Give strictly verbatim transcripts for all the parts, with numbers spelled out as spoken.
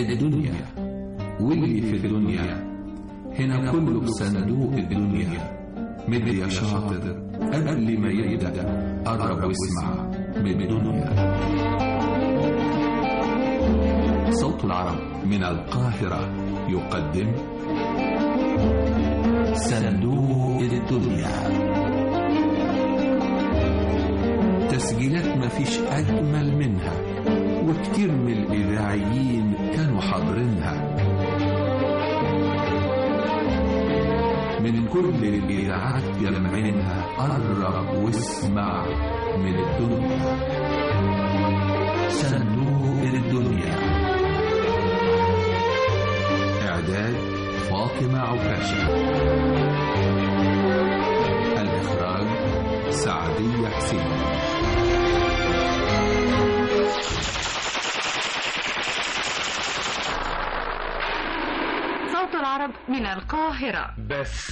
الدنيا واللي في الدنيا هنا كله بصندوق الدنيا. مد يا شاطر قبل ما يبدأ قرب واسمع من الدنيا. صوت العرب من القاهرة يقدم صندوق الدنيا. تسجيلات مفيش أجمل منها، وكتير من الإذاعيين كانوا حاضرينها. من كل الإذاعات يلمعينها قرب واسمع من الدنيا. صندوق الدنيا. إعداد فاطمة عكاشة. الإخراج سعدية حسين. صوت العرب من القاهرة. بس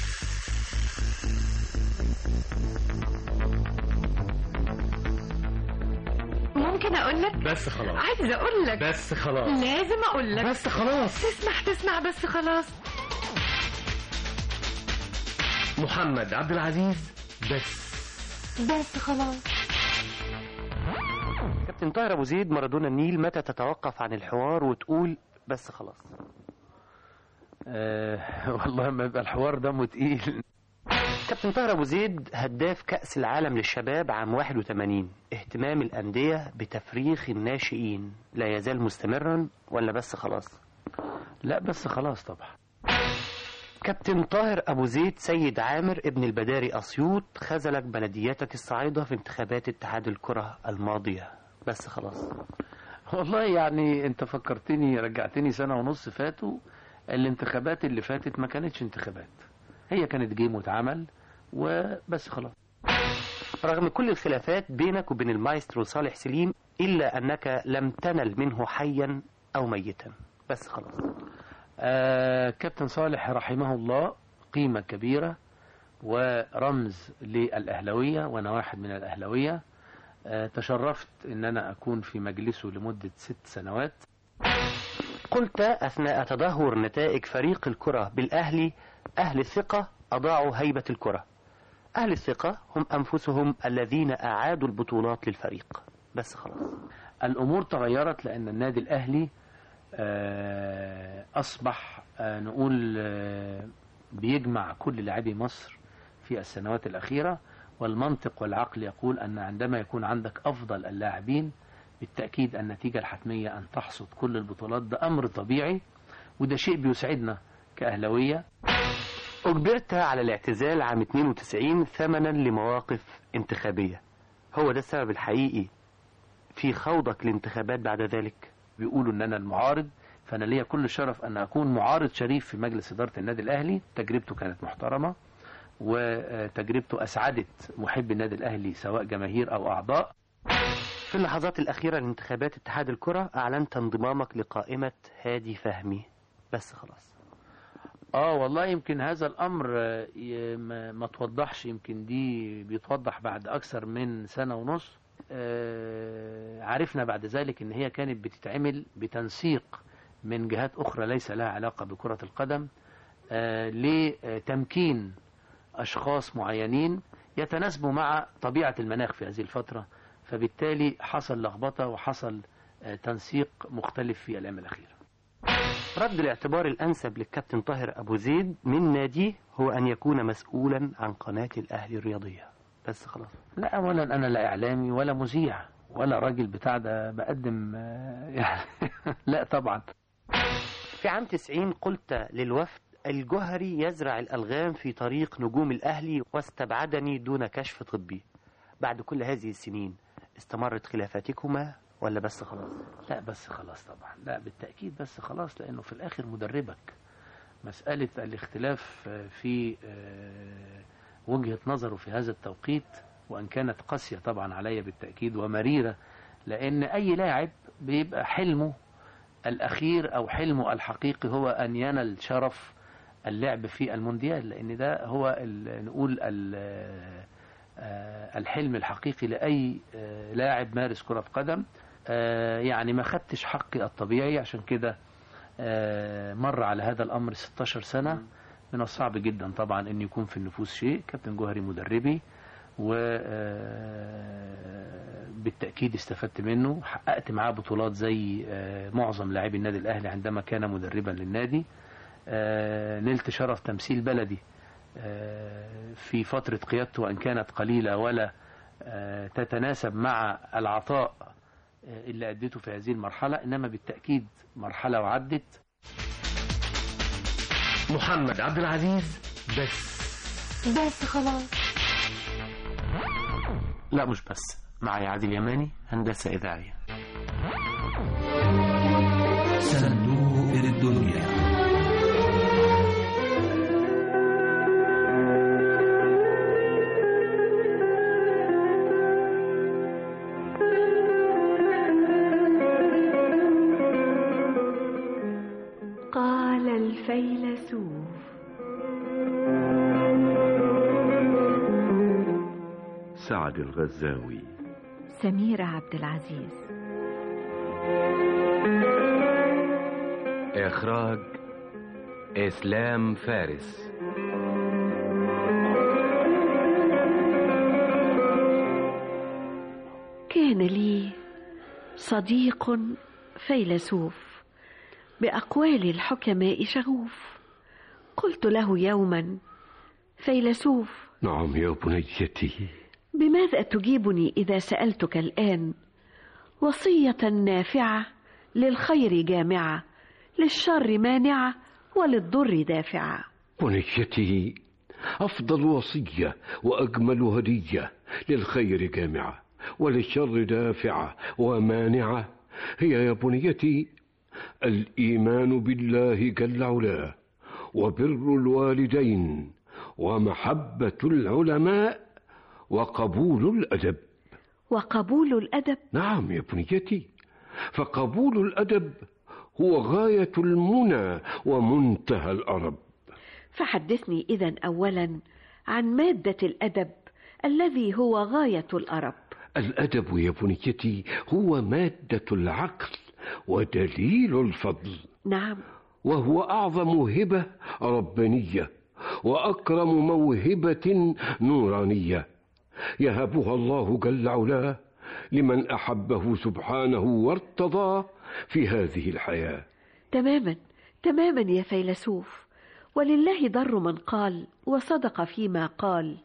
ممكن أقول لك؟ بس خلاص. عايزة أقول لك بس خلاص. لازم أقول لك بس خلاص. تسمح تسمع بس خلاص. محمد عبد العزيز. بس بس خلاص. كابتن طاهر أبو زيد، مارادونا النيل، متى تتوقف عن الحوار وتقول بس خلاص؟ أه والله ما يبقى الحوار دمه تقيل. كابتن طاهر أبو زيد، هداف كأس العالم للشباب عام واحد وثمانين، اهتمام الأندية بتفريخ الناشئين لا يزال مستمرا ولا بس خلاص؟ لا بس خلاص طبعا. كابتن طاهر أبو زيد، سيد عامر ابن البداري أسيوط خذلك بلدياتك الصعيدة في انتخابات اتحاد الكرة الماضية، بس خلاص. والله يعني انت فكرتني، رجعتني سنة ونص فاتوا. الانتخابات اللي فاتت ما كانتش انتخابات، هي كانت جيم واتعمل وبس خلاص. رغم كل الخلافات بينك وبين المايسترو صالح سليم، إلا أنك لم تنل منه حيا أو ميتا، بس خلاص. آه كابتن صالح رحمه الله قيمة كبيرة ورمز للأهلوية، وأنا واحد من الأهلوية. آه تشرفت أن أنا أكون في مجلسه لمدة ست سنوات. قلت أثناء تدهور نتائج فريق الكرة بالأهلي: أهل الثقة أضاعوا هيبة الكرة. أهل الثقة هم أنفسهم الذين أعادوا البطولات للفريق، بس خلاص. الأمور تغيرت لأن النادي الأهلي أصبح نقول بيجمع كل لاعبي مصر في السنوات الأخيرة، والمنطق والعقل يقول أن عندما يكون عندك أفضل اللاعبين بالتأكيد النتيجة الحتمية أن تحصد كل البطولات. ده أمر طبيعي وده شيء بيسعدنا كأهلوية. أجبرت على الاعتزال عام اثنين وتسعين ثمنا لمواقف انتخابية، هو ده السبب الحقيقي في خوضك لانتخابات بعد ذلك؟ بيقولوا ان انا المعارض، فانا ليا كل الشرف ان اكون معارض شريف في مجلس اداره النادي الاهلي. تجربته كانت محترمه وتجربته اسعدت محب النادي الاهلي سواء جماهير او اعضاء. في اللحظات الاخيره لانتخابات اتحاد الكره اعلنت انضمامك لقائمه هادي فهمي، بس خلاص. اه والله يمكن هذا الامر ما توضحش، يمكن دي بيتوضح بعد اكثر من سنه ونص. آه عرفنا بعد ذلك ان هي كانت بتتعمل بتنسيق من جهات اخرى ليس لها علاقة بكرة القدم، آه لتمكين اشخاص معينين يتناسبوا مع طبيعة المناخ في هذه الفترة، فبالتالي حصل لخبطة وحصل آه تنسيق مختلف في الايام الاخيرة. رد الاعتبار الانسب للكابتن طاهر ابو زيد من ناديه هو ان يكون مسؤولا عن قناة الاهلي الرياضية، بس خلاص. لا اولا انا لا اعلامي ولا مذيع ولا راجل بتاع ده بقدم يعني لا طبعا. في عام تسعين قلت للوفد: الجوهري يزرع الالغام في طريق نجوم الاهلي واستبعدني دون كشف طبي. بعد كل هذه السنين استمرت خلافاتكما ولا بس خلاص؟ لا بس خلاص طبعا، لا بالتأكيد بس خلاص، لانه في الاخر مدربك. مسألة الاختلاف في وجهة نظره في هذا التوقيت، وأن كانت قاسية طبعا علي بالتأكيد ومريرة، لأن أي لاعب بيبقى حلمه الأخير أو حلمه الحقيقي هو أن ينال شرف اللعب في المونديال، لأن ده هو نقول الحلم الحقيقي لأي لاعب مارس كرة قدم. يعني ما خدتش حقي الطبيعي، عشان كده مر على هذا الأمر ستاشر سنة. من الصعب جدا طبعا أن يكون في النفوس شيء. كابتن جوهري مدربي، وبالتأكيد استفدت منه. حققت معاه بطولات زي معظم لاعبي النادي الأهلي عندما كان مدربا للنادي. نلت شرف تمثيل بلدي في فترة قيادته، وأن كانت قليلة ولا تتناسب مع العطاء اللي أديته في هذه المرحلة، إنما بالتأكيد مرحلة وعدت. محمد عبد العزيز بس بس خلاص. لا مش بس، معي عادل يماني هندسة إذاعية. صندوق الدنيا. قال الفيلسوف: سعد الغزاوي. سميرة عبد العزيز. إخراج إسلام فارس. كان لي صديق فيلسوف بأقوال الحكماء شغوف. قلت له يوما: فيلسوف. نعم يا بنيتي. بماذا تجيبني إذا سألتك الآن؟ وصية نافعة للخير جامعة، للشر مانعة، وللضر دافعة. بنيتي، أفضل وصية وأجمل هدية للخير جامعة وللشر دافعة ومانعة هي يا بنيتي الإيمان بالله جل علاه، وبر الوالدين، ومحبة العلماء، وقبول الأدب. وقبول الأدب؟ نعم يا بنيتي، فقبول الأدب هو غاية المنى ومنتهى الأرب. فحدثني إذن أولا عن مادة الأدب الذي هو غاية الأرب. الأدب يا بنيتي هو مادة العقل ودليل الفضل. نعم. وهو أعظم هبة ربانية وأكرم موهبة نورانية يهبها الله جل علاه لمن أحبه سبحانه وارتضاه في هذه الحياة. تماما تماما يا فيلسوف، ولله ضر من قال وصدق فيما قال: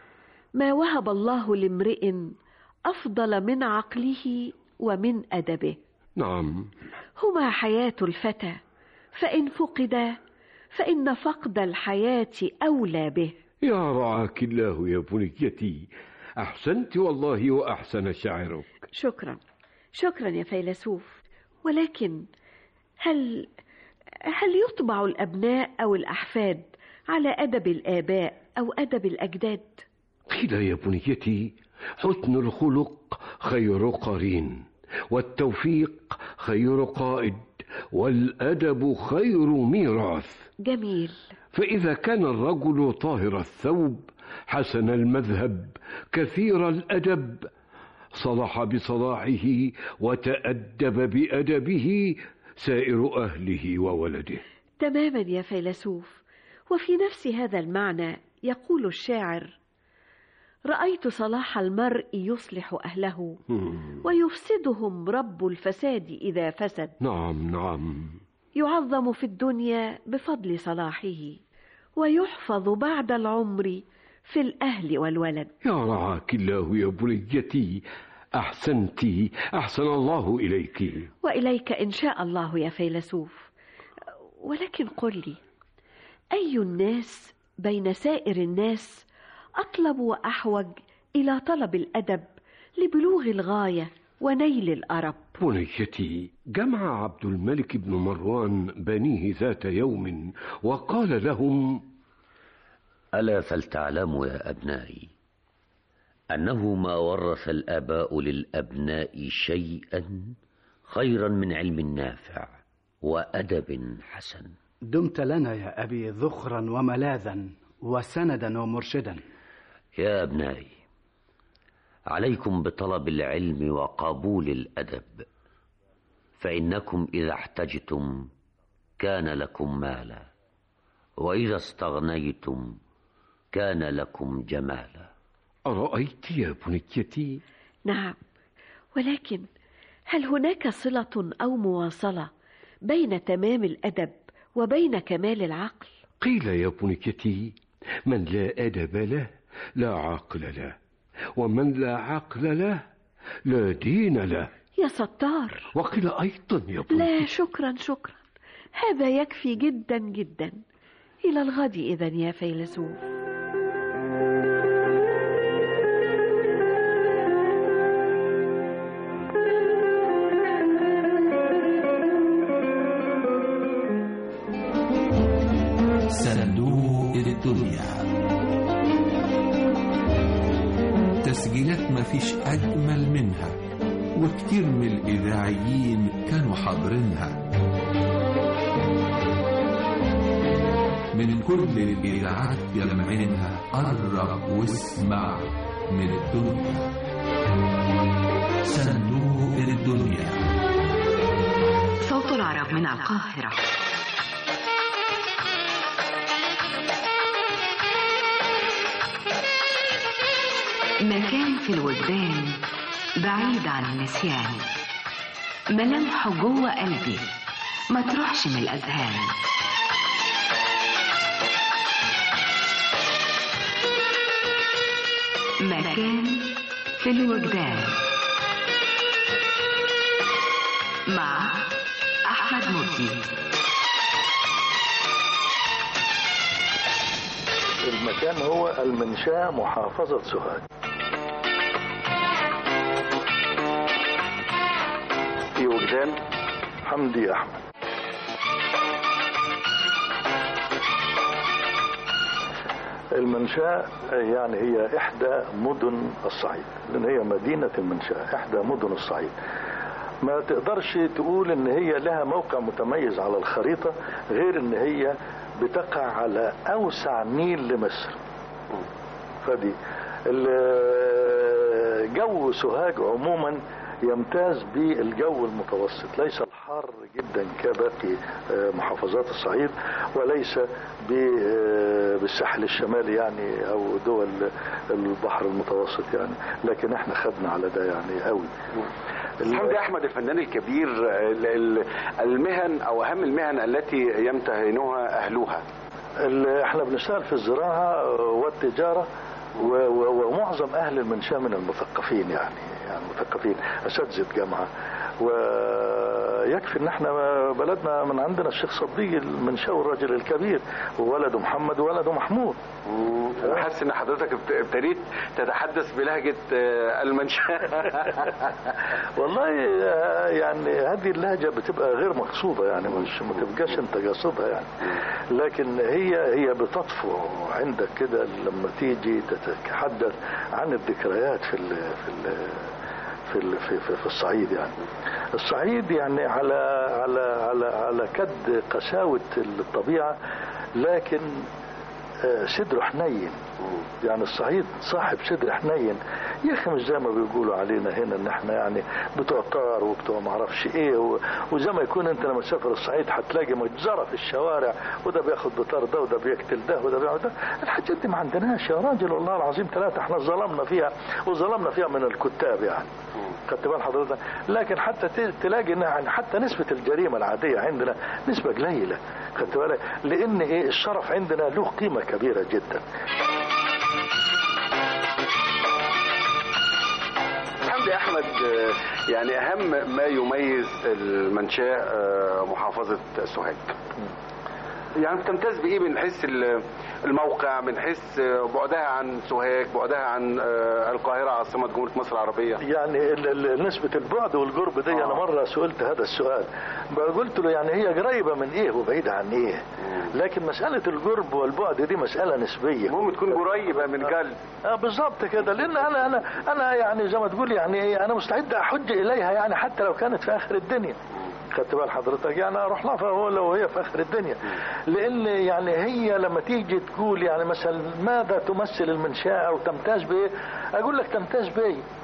ما وهب الله لامرئ أفضل من عقله ومن أدبه. نعم، هما حياة الفتى، فإن فقدا فإن فقد الحياة أولى به. يا رعاك الله يا بنيتي، أحسنت والله وأحسن شعرك. شكرا شكرا يا فيلسوف. ولكن هل هل يطبع الأبناء أو الأحفاد على أدب الآباء أو أدب الأجداد؟ قيل يا بنيتي: حسن الخلق خير قرين، والتوفيق خير قائد، والأدب خير ميراث. جميل. فإذا كان الرجل طاهر الثوب حسن المذهب كثير الأدب صلح بصلاحه وتأدب بأدبه سائر أهله وولده. تماما يا فيلسوف. وفي نفس هذا المعنى يقول الشاعر: رأيت صلاح المرء يصلح أهله ويفسدهم رب الفساد إذا فسد. نعم نعم. يعظم في الدنيا بفضل صلاحه، ويحفظ بعد العمر في الأهل والولد. يا رعاك الله يا بنيتي، أحسنتي، أحسن الله إليك. وإليك إن شاء الله يا فيلسوف. ولكن قل لي، أي الناس بين سائر الناس أطلب وأحوج إلى طلب الأدب لبلوغ الغاية ونيل الأرب؟ بنيتي، جمع عبد الملك بن مروان بنيه ذات يوم وقال لهم: ألا فلتعلموا يا أبنائي أنه ما ورث الآباء للأبناء شيئا خيرا من علم نافع وأدب حسن. دمت لنا يا أبي ذخرا وملاذا وسندا ومرشدا. يا أبنائي، عليكم بطلب العلم وقبول الأدب، فإنكم إذا احتجتم كان لكم مالا، وإذا استغنيتم كان لكم جمالا. أرأيت يا بنيتي؟ نعم، ولكن هل هناك صلة أو مواصلة بين تمام الأدب وبين كمال العقل؟ قيل يا بنيتي: من لا أدب له لا عقل له، ومن لا عقل له لا دين له. يا ستار. وقيل أيضا يا بنيتي: لا شكرا شكرا، هذا يكفي جدا جدا. إلى الغد إذن يا فيلسوف. صندوق الدنيا. تسجيلات مفيش أجمل منها، وكتير من الإذاعيين كانوا حاضرينها. من كل الإذاعات جمعينها، قرب واسمع من الدنيا. صندوق الدنيا. صوت العرب من القاهرة. مكان في الوجدان بعيد عن النسيان، ملامحه جوه قلبي ما تروحش من الأذهان. مكان في الوجدان مع أحمد مجدي. المكان هو المنشاة، محافظة سوهاج. في وجدان حمدي أحمد. المنشاة يعني هي إحدى مدن الصعيد، لأن هي مدينة المنشاة، إحدى مدن الصعيد. ما تقدرش تقول إن هي لها موقع متميز على الخريطة، غير إن هي بتقع على أوسع نيل لمصر. فدي الجو سوهاج عموما يمتاز بالجو المتوسط، ليس الحار جدا كباقي محافظات الصعيد، وليس بالساحل الشمالي يعني او دول البحر المتوسط يعني، لكن احنا خدنا على ده يعني قوي. حمدي أحمد الفنان الكبير، المهن او اهم المهن التي يمتهنها اهلها. احنا بنشتغل في الزراعة والتجارة، ومعظم اهل المنشاة من المثقفين يعني يعني مثقفين، اساتذه جامعه. ويكفي ان احنا بلدنا من عندنا الشيخ صديق المنشاوي الراجل الكبير، وولده محمد وولده محمود. حاسس ان حضرتك ابتديت تتحدث بلهجه المنشاة. والله يعني هذه اللهجه بتبقى غير مقصوده يعني، مش ما تبقاش انت قاصدها يعني، لكن هي هي بتطفو عندك كده لما تيجي تتحدث عن الذكريات في ال في ال في ال في, في, في الصعيد يعني. الصعيد يعني على على على على كد قساوه الطبيعه، لكن صدره حنين يعني. الصعيد صاحب صدر حنين يا اخي، مش زي ما بيقولوا علينا هنا ان احنا يعني بتوع طار وبتوع ما اعرفش ايه، وزي ما يكون انت لما تسافر الصعيد هتلاقي مجزره في الشوارع، وده بياخد بطار ده وده بيقتل ده وده بيعمل ده. الحاجات دي ما عندناش يا راجل، والله العظيم ثلاثه احنا ظلمنا فيها، وظلمنا فيها من الكتاب يعني. خدت بال حضرتك؟ لكن حتى تلاقي ان حتى نسبه الجريمه العاديه عندنا نسبه قليله. خدت بالك؟ لان ايه، الشرف عندنا له قيمه كبيره جدا. حمدي أحمد، يعني أهم ما يميز المنشاة محافظة سوهاج، يعني بتمتاز بإيه من حيث الموقع، من حيث بعدها عن سوهاج، بعدها عن القاهرة عاصمة جمهورية مصر العربية؟ يعني نسبة البعد والقرب دي آه. أنا مرة سئلت هذا السؤال، قلت له يعني هي قريبة من إيه وبعيدة عن إيه؟ لكن مسألة القرب والبعد دي مسألة نسبية. المهم تكون قريبة من قلب. اه بالظبط كده، لأن أنا أنا أنا يعني زي ما تقول يعني أنا مستعد أحج إليها يعني حتى لو كانت في آخر الدنيا. خدت بال حضرتك؟ يعني اروح لها فهو لو هي في اخر الدنيا، لان يعني هي لما تيجي تقول يعني مثلا ماذا تمثل المنشاه او تمتاز بايه، اقول لك تمتاز بايه؟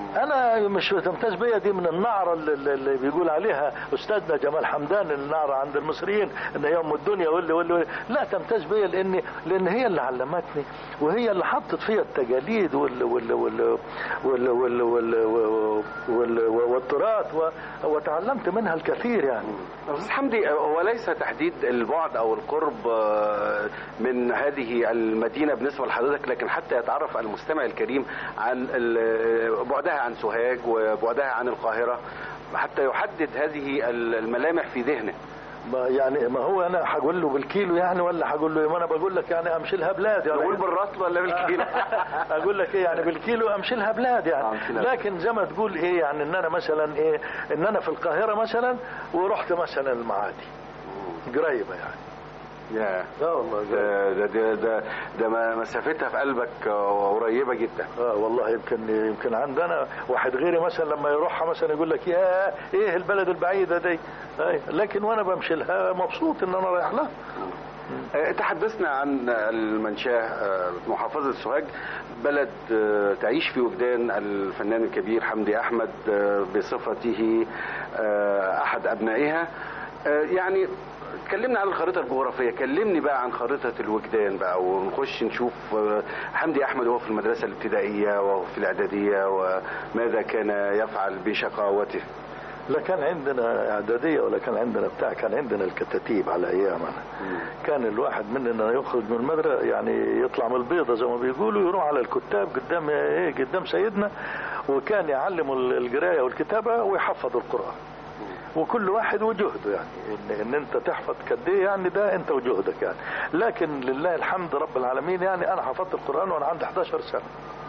انا مش تمتاز بيا دي من النعره اللي, اللي بيقول عليها استاذنا جمال حمدان، النعره عند المصريين ان هي ام الدنيا واللي واللي لا تمتاز بيا، لان لان هي اللي علمتني، وهي اللي حطت فيها التجاليد وال وال وال وال وال وال وال والتراث، وتعلمت منها الكثير يعني. استاذ حمدي، هو ليس تحديد البعد او القرب من هذه المدينه بالنسبه لحضرتك، لكن حتى يتعرف المستمع الكريم عن بعدها عن سوهاج وبعدها عن القاهره، حتى يحدد هذه الملامح في ذهنه. ما يعني ما هو انا هقول له بالكيلو يعني، ولا هقول له ما انا بقول لك يعني امشي لها بلاد يعني. اقول بالرطل ولا بالكيلو؟ اقول لك ايه يعني بالكيلو امشي لها بلاد يعني. لكن زي ما تقول ايه يعني ان انا مثلا ايه ان انا في القاهره مثلا ورحت مثلا المعادي قريبه يعني. يا لا والله ده ده ده, ده, ده مسافتها في قلبك قريبه جدا. اه والله يمكن يمكن عندنا واحد غيري مثلا لما يروحها مثلا يقول لك يا ايه البلد البعيده دي، لكن وانا بمشي لها مبسوط ان انا رايح لها. تحدثنا عن المنشاه محافظه سوهاج، بلد تعيش في وجدان الفنان الكبير حمدي احمد بصفته احد ابنائها. يعني اتكلمنا عن الخريطه الجغرافيه، كلمني بقى عن خريطه الوجدان بقى، ونخش نشوف حمدي احمد وهو في المدرسه الابتدائيه وهو في الاعداديه وماذا كان يفعل بشقاوته. لا كان عندنا اعداديه ولا كان عندنا بتاع، كان عندنا الكتاتيب على ايامنا. كان الواحد مننا يخرج من المدرسه يعني يطلع من البيضه زي ما بيقولوا، يروح على الكتاب قدام ايه قدام سيدنا، وكان يعلموا القرايه والكتابه ويحفظ القران. وكل واحد وجهده يعني ان, إن انت تحفظ قد ايه يعني ده انت وجهدك يعني. لكن لله الحمد رب العالمين يعني انا حفظت القران وانا عندي احداشر سنه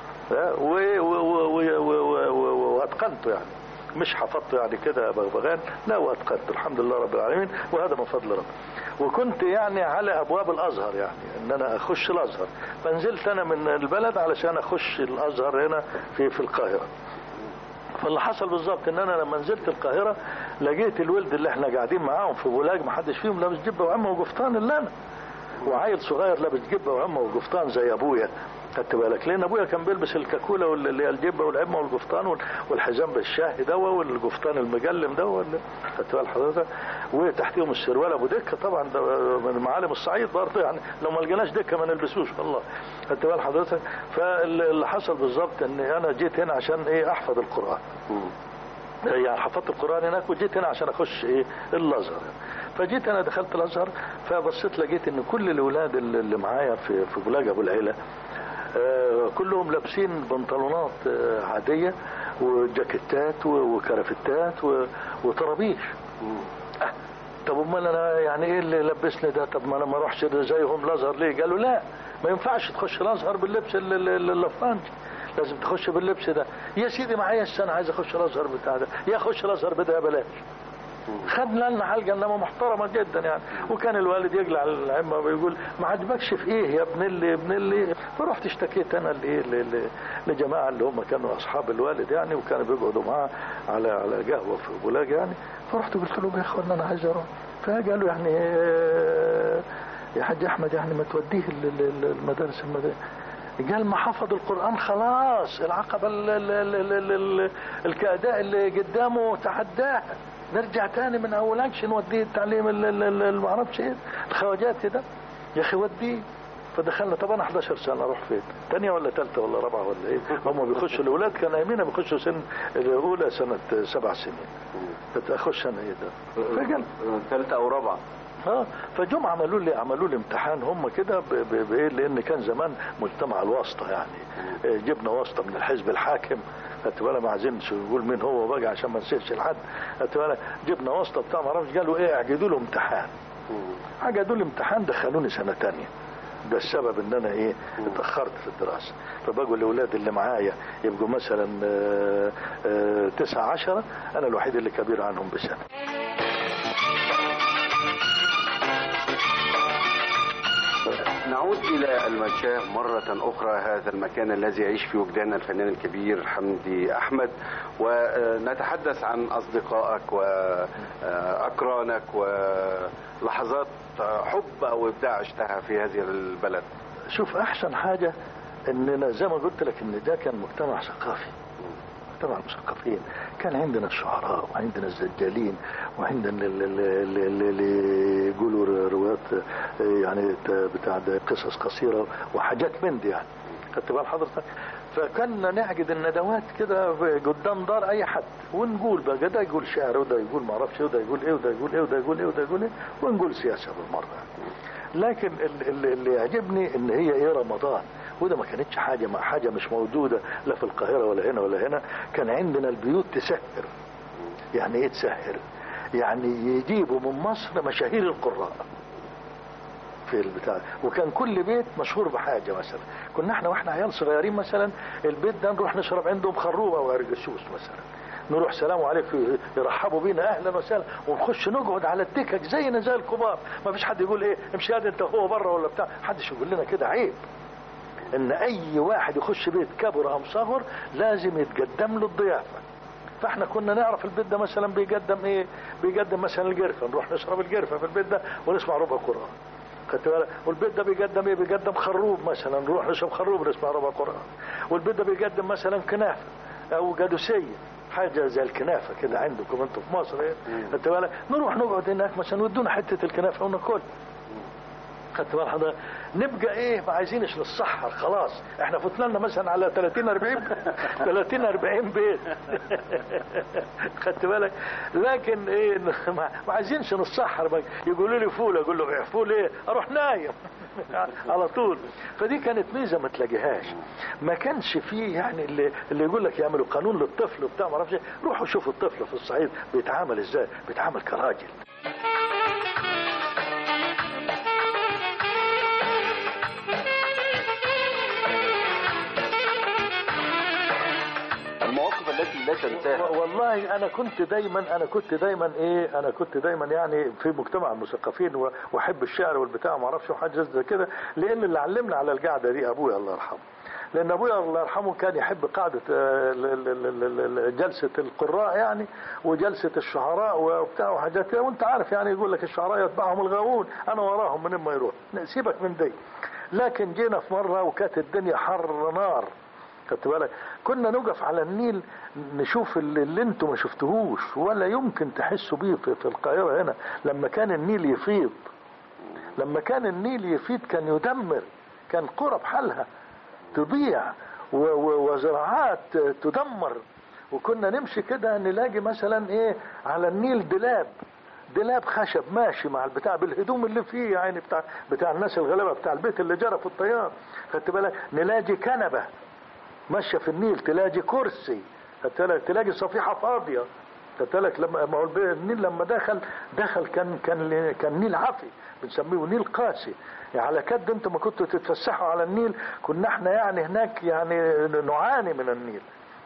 واتقنته يعني، مش حفظته يعني كده بغبغان، لا واتقنته الحمد لله رب العالمين، وهذا من فضل ربي. وكنت يعني على ابواب الازهر يعني ان انا اخش الازهر، فنزلت انا من البلد علشان اخش الازهر هنا في في القاهره. فاللي حصل بالظبط ان انا لما نزلت القاهره لقيت الولد اللي احنا قاعدين معاهم في بولاج ما حدش فيهم لابس جبه وعمه وقفطان الا انا، وعيل صغير لابس جبه وعمه وقفطان زي ابويا. خدت بالك؟ لان ابويا كان بيلبس الكاكوله واللي هي الجبه والعمه والقفطان والحزام بالشاهي ده والقفطان المجلم ده، خدت بال حضرتك؟ وتحتيهم السروال ابو دكه، طبعا ده من معالم الصعيد برضه يعني، لو ما لقيناش دكه ما نلبسوش والله. خدت بال حضرتك؟ فاللي حصل بالظبط ان انا جيت هنا عشان ايه احفظ القران. يعني حفظت القران هناك وجيت هنا عشان اخش ايه الازهر. فجيت انا دخلت الازهر، فبصيت لقيت ان كل الاولاد اللي معايا في في بولاج ابو العيله آه كلهم لابسين بنطلونات آه عاديه وجاكيتات وكرافتات وطرابيش. آه طب امال انا يعني ايه اللي لبسني ده؟ طب ما انا ما اروحش زيهم الازهر ليه؟ قالوا لا ما ينفعش تخش الازهر باللبس اللفانجي، لازم تخش باللبس ده. يا سيدي معايا السنه عايز اخش الازهر بتاع ده، يا اخش الازهر بده بلاش. خدنا لنا حلقه انما محترمه جدا يعني. وكان الوالد يقلع العمه ويقول ما عجبكش في ايه يا ابن اللي ابن اللي. فرحت اشتكيت انا لايه لجماعه اللي هم كانوا اصحاب الوالد يعني، وكانوا بيقعدوا معاه على على قهوه في بولاج يعني. فرحت قلت لهم يا اخوانا انا عايز اروح. فقالوا يعني يا حاج احمد يعني ما توديه المدارس المدارس. قال ما حفظ القرآن خلاص، العقبة الكأداء اللي قدامه تحداه، نرجع تاني من أولانش نوديه التعليم اللي ما اعرفش ايه الخواجات ده يا اخي وديه. فدخلنا طبعا احداشر سنه، اروح فين؟ ثانيه ولا ثالثه ولا رابعه ولا ايه؟ هم بيخشوا الاولاد كان ايامينا بيخشوا سن الاولى سنه سبع سنين، فتخش انا ايه ده؟ فقال ثالثه او رابعه. اه فجم عملوا لي عملوا لي امتحان هم كده بايه، لان كان زمان مجتمع الواسطه يعني، جبنا واسطه من الحزب الحاكم. خدت بالك؟ ما عايزينش نقول مين هو بقى عشان ما نسيرش لحد. خدت بالك؟ جبنا واسطه بتاع ما اعرفش، قالوا ايه اعقدوا له امتحان. عقدوا لي امتحان دخلوني سنه ثانيه. ده السبب ان انا ايه اتاخرت في الدراسه. فبقوا الاولاد اللي معايا يبقوا مثلا تسعة عشرة، انا الوحيد اللي كبير عنهم بسنه. نعود إلى المنشاه مرة أخرى، هذا المكان الذي يعيش في وجدان الفنان الكبير حمدي أحمد، ونتحدث عن أصدقائك وأقرانك ولحظات حب أو إبداع عشتها في هذه البلد. شوف أحسن حاجة إننا زي ما قلت لك إن ده كان مجتمع ثقافي، مجتمع المثقفين كان عندنا الشعراء وعندنا الزجالين وعندنا اللي يقولوا روايات يعني بتاع قصص قصيرة وحاجات من دي يعني. خدت بال حضرتك؟ فكنا نعقد الندوات كده قدام دار اي حد ونقول بقى ده يقول شعر وده يقول ما اعرفش وده يقول ايه وده يقول ايه وده يقول ايه وده يقول ايه ونقول سياسه بالمره. لكن اللي, اللي يعجبني ان هي ايه رمضان، وده ما كانتش حاجه مع حاجه مش موجوده لا في القاهره ولا هنا ولا هنا. كان عندنا البيوت تسهر. يعني ايه تسهر؟ يعني يجيبوا من مصر مشاهير القراء في البتاع، وكان كل بيت مشهور بحاجه. مثلا كنا احنا واحنا عيال صغيرين مثلا البيت ده نروح نشرب عندهم خروبه وارجسوس مثلا، نروح سلام عليكم يرحبوا بينا اهلا وسهلا ونخش نقعد على الدكك زينا زي الكبار. ما فيش حد يقول ايه امشي يا انت هو بره ولا بتاع، محدش يقول لنا كده، عيب. ان اي واحد يخش بيت كبر ام صغر لازم يتقدم له الضيافه. فاحنا كنا نعرف البيت ده مثلا بيقدم ايه، بيقدم مثلا القرفه، نروح نشرب القرفه في البيت ده ونسمع ربع قران. خدت بالك؟ والبيت ده بيقدم ايه، بيقدم خروب مثلا، نروح نشرب خروب نسمع ربع قران. والبيت ده بيقدم مثلا كنافه او قادوسيه، حاجه زي الكنافه كده عندكم انتم في مصر ايه. خدت بالك؟ نروح نقعد هناك مثلا ويدونا حته الكنافه وناكل. خدت بالك حضرتك؟ نبقى ايه ما عايزينش نتسحر خلاص، احنا فتنا لنا مثلا على ثلاثين أربعين ثلاثين أربعين بيت. خدت بالك؟ لكن ايه ما عايزينش نتسحر، يقولوا لي فول اقول له فول ايه، اروح نايم على طول. فدي كانت ميزه ما تلاقيهاش. ما كانش فيه يعني اللي, اللي يقول لك يعملوا قانون للطفل وبتاع ما اعرفش. روحوا شوفوا الطفل في الصعيد بيتعامل ازاي، بيتعامل كراجل. المواقف التي لا تنساها. والله انا كنت دايما انا كنت دايما ايه انا كنت دايما يعني في مجتمع المثقفين واحب الشعر والبتاع ما اعرفش وحاجه زي كده، لان اللي علمنا على القعده دي ابويا الله يرحمه. لان ابويا الله يرحمه كان يحب قاعده جلسه القراء يعني وجلسه الشعراء وبتاع وحاجات كده. وانت عارف يعني يقول لك الشعراء يتبعهم الغاوون، انا وراهم من ما يروح، سيبك من دي. لكن جينا في مره وكانت الدنيا حر نار. خدت بالك؟ كنا نقف على النيل نشوف اللي, اللي انتم ما شفتوهوش ولا يمكن تحسوا بيه في, في القاهره هنا. لما كان النيل يفيض لما كان النيل يفيض كان يدمر، كان قرى بحالها تضيع وزراعات تدمر. وكنا نمشي كده نلاقي مثلا ايه على النيل دلاب دلاب خشب ماشي مع البتاع بالهدوم اللي فيه يعني بتاع بتاع الناس الغلابه بتاع البيت اللي جرى في الطيار. خدت بالك؟ نلاقي كنبه ماشيه في النيل، تلاقي كرسي، تلاقي صفيحه فاضيه. قلت لما ما هو النيل لما دخل دخل كان كان كان نيل عفي بنسميه نيل قاسي. يعني على كد انتم ما كنتوا تتفسحوا على النيل كنا احنا يعني هناك يعني نعاني من النيل.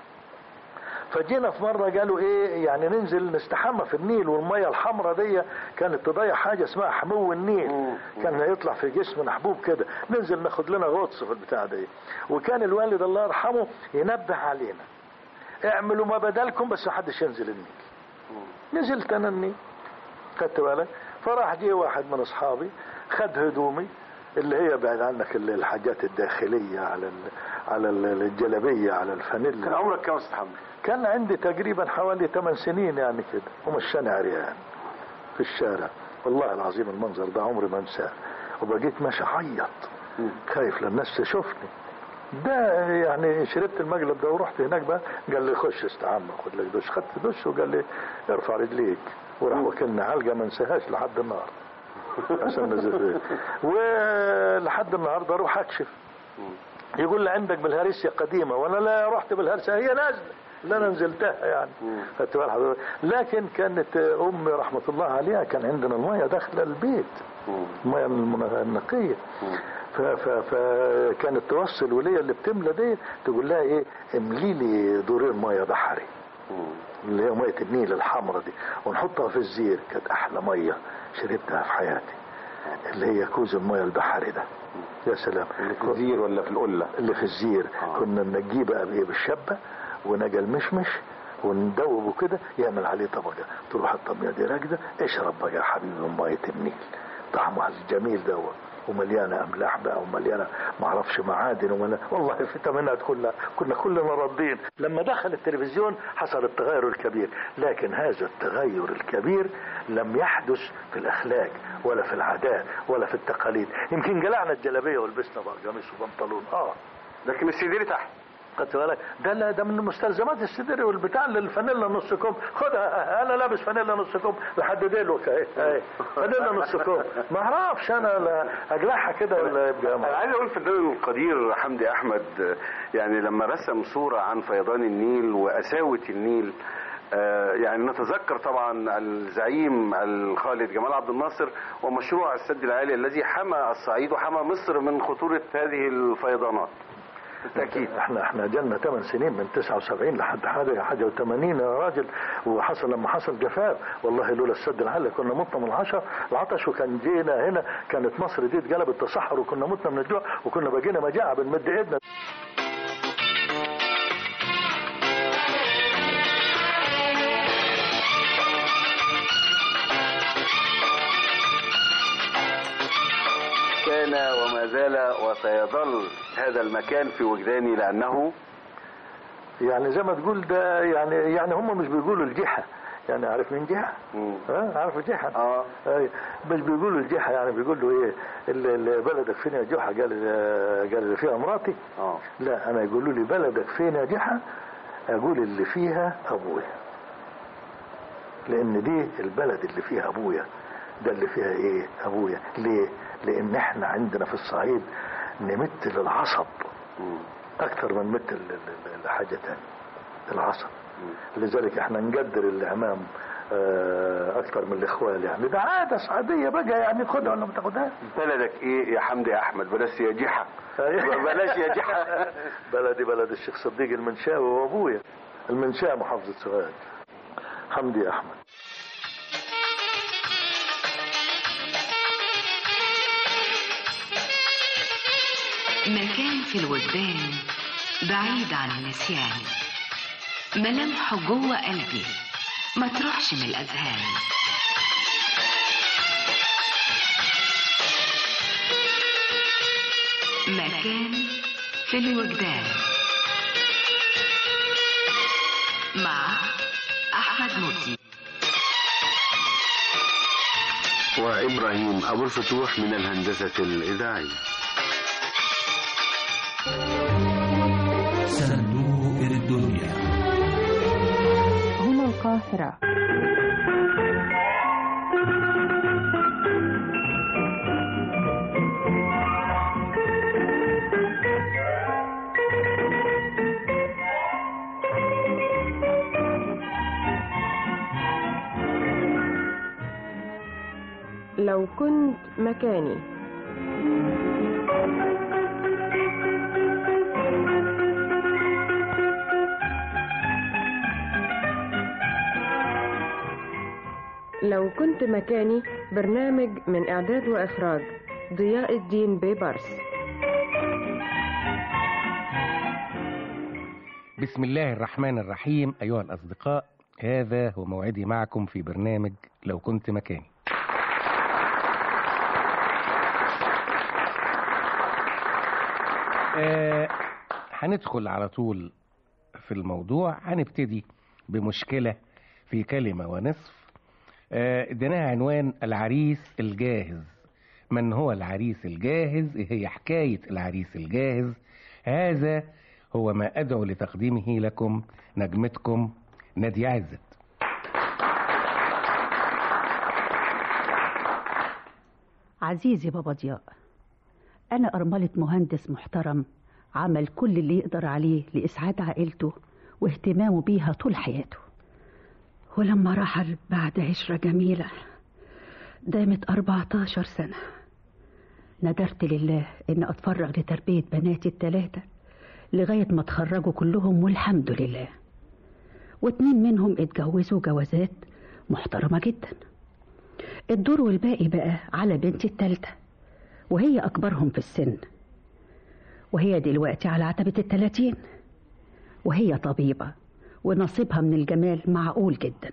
فجينا في مره قالوا ايه يعني ننزل نستحمى في النيل، والميه الحمراء دي كانت تضيع حاجه اسمها حمو النيل، كان يطلع في جسمنا حبوب كده، ننزل ناخد لنا غطس في البتاع دي. وكان الوالد الله يرحمه ينبه علينا اعملوا ما بدلكم بس ما حدش ينزل النيل. نزلت انا النيل، خدت بالك؟ فراح جه واحد من اصحابي خد هدومي اللي هي بعد عنك الحاجات الداخليه على على الجلابيه على الفانيلا. كان عمرك كم استحمى؟ كان عندي تقريبا حوالي ثمان سنين يعني كده، ومشاني عريان في الشارع. والله العظيم المنظر ده عمري ما انساه، وبقيت ماشي اعيط خايف للناس تشوفني. ده يعني شربت المقلب ده ورحت هناك بقى قال لي خش استعمى خد لك دش. خدت دش وقال لي ارفع رجليك، وراح وكلنا علقه ما انساهاش لحد النهار عشان نزل. ولحد النهارده اروح اكشف يقول لي عندك بالهرسيا قديمه، وانا لا رحت بالهرسيا هي نازله اللي انا نزلتها يعني. خدت بال حضرتك؟ لكن كانت امي رحمه الله عليها كان عندنا الميه داخله البيت، الميه النقيه، فكانت توصل وليه اللي بتملى دي تقول لها ايه املي لي دورين ميه بحري اللي هي ميه النيل الحمراء دي ونحطها في الزير. كانت احلى ميه شربتها في حياتي اللي هي كوز الميه البحري ده. يا سلام. اللي في الزير ولا في القله؟ اللي في الزير. آه. كنا نجيبها بايه بالشبه ونجا المشمش وندوبه كده يعمل عليه طبقه، تروح الطميه دي راكده اشرب بقى يا حبيبي من ميه النيل طعمها الجميل دوت. ومليانه املاح بقى ومليانه ما اعرفش معادن ومليانة والله فيتامينات كلها، كنا كلنا راضين. لما دخل التلفزيون حصل التغير الكبير، لكن هذا التغير الكبير لم يحدث في الاخلاق ولا في العادات ولا في التقاليد. يمكن جلعنا الجلابيه ولبسنا بقى قميص وبنطلون اه لكن السديري تحت. خدت بالك؟ ده لا ده من مستلزمات السديري والبتاع الفانيلا نص كم. خدها انا لابس فانيلا نص كم لحد دلوقتي اهي اهي فانيلا نص كم. ما اعرفش انا اجلعها كده ولا يبقى. انا عايز اقول الفنان القدير حمدي احمد يعني لما رسم صوره عن فيضان النيل وقساوه النيل، يعني نتذكر طبعا الزعيم الخالد جمال عبد الناصر ومشروع السد العالي الذي حمى الصعيد وحمى مصر من خطوره هذه الفيضانات. بالتأكيد احنا احنا جالنا ثمان سنين من تسعة وسبعين لحد حاجه حاجه وثمانين يا راجل، وحصل لما حصل جفاف والله لولا السد العالي كنا متنا من العشر العطش، وكان جينا هنا كانت مصر دي اتقلبت تصحر وكنا متنا من الجوع وكنا بقينا مجاعه بنمد ايدنا. كان وما زال وسيظل هذا المكان في وجداني لأنه يعني زي ما تقول ده يعني يعني هم مش بيقولوا الجحا، يعني عارف مين جحا؟ اه عارف الجحا؟ اه اي مش بيقولوا الجحا، يعني بيقولوا ايه اللي بلدك فين يا جحا؟ قال قال اللي فيها مراتي. اه لا انا يقولوا لي بلدك فين يا جحا؟ اقول اللي فيها ابويا، لان دي البلد اللي فيها ابويا، ده اللي فيها ايه ابويا. ليه؟ لان احنا عندنا في الصعيد نمت للعصب اكتر من مت لحاجه تانية، العصب. لذلك احنا نقدر الاعمام اكتر من الاخوال، يعني ده عاده صعيديه بقى، يعني خدها ولا ما تاخدهاش. بلدك ايه يا حمدي احمد؟ بلاش يا جحا بلاش يا جحا. بلدي بلد الشيخ صديق المنشاوي وابويا المنشاوي محافظه سوهاج، حمدي احمد. مكان في الوجدان بعيد عن النسيان، ملامحه جوه قلبي ما تروحش من الأذهان. مكان في الوجدان مع أحمد مرسي وإبراهيم أبو الفتوح من الهندسة الإذاعية. صندوق الدنيا هنا القاهرة. لو كنت مكاني. لو كنت مكاني برنامج من إعداد وإخراج ضياء الدين بيبرس. بسم الله الرحمن الرحيم. أيها الأصدقاء، هذا هو موعدي معكم في برنامج لو كنت مكاني. آه هندخل على طول في الموضوع. هنبتدي بمشكلة في كلمة ونصف اديناها عنوان العريس الجاهز. من هو العريس الجاهز؟ ايه هي حكاية العريس الجاهز؟ هذا هو ما أدعو لتقديمه لكم نجمتكم نادية عزت. عزيزي بابا ضياء، أنا أرملة مهندس محترم عمل كل اللي يقدر عليه لإسعاد عائلته واهتمامه بيها طول حياته، ولما رحل بعد عشرة جميلة دامت أربعتاشر سنة ندرت لله إن أتفرغ لتربية بناتي التلاتة لغاية ما اتخرجوا كلهم والحمد لله، واتنين منهم اتجوزوا جوازات محترمة جدا. الدور والباقي بقى على بنتي التالتة وهي أكبرهم في السن، وهي دلوقتي على عتبة التلاتين، وهي طبيبة ونصيبها من الجمال معقول جدا،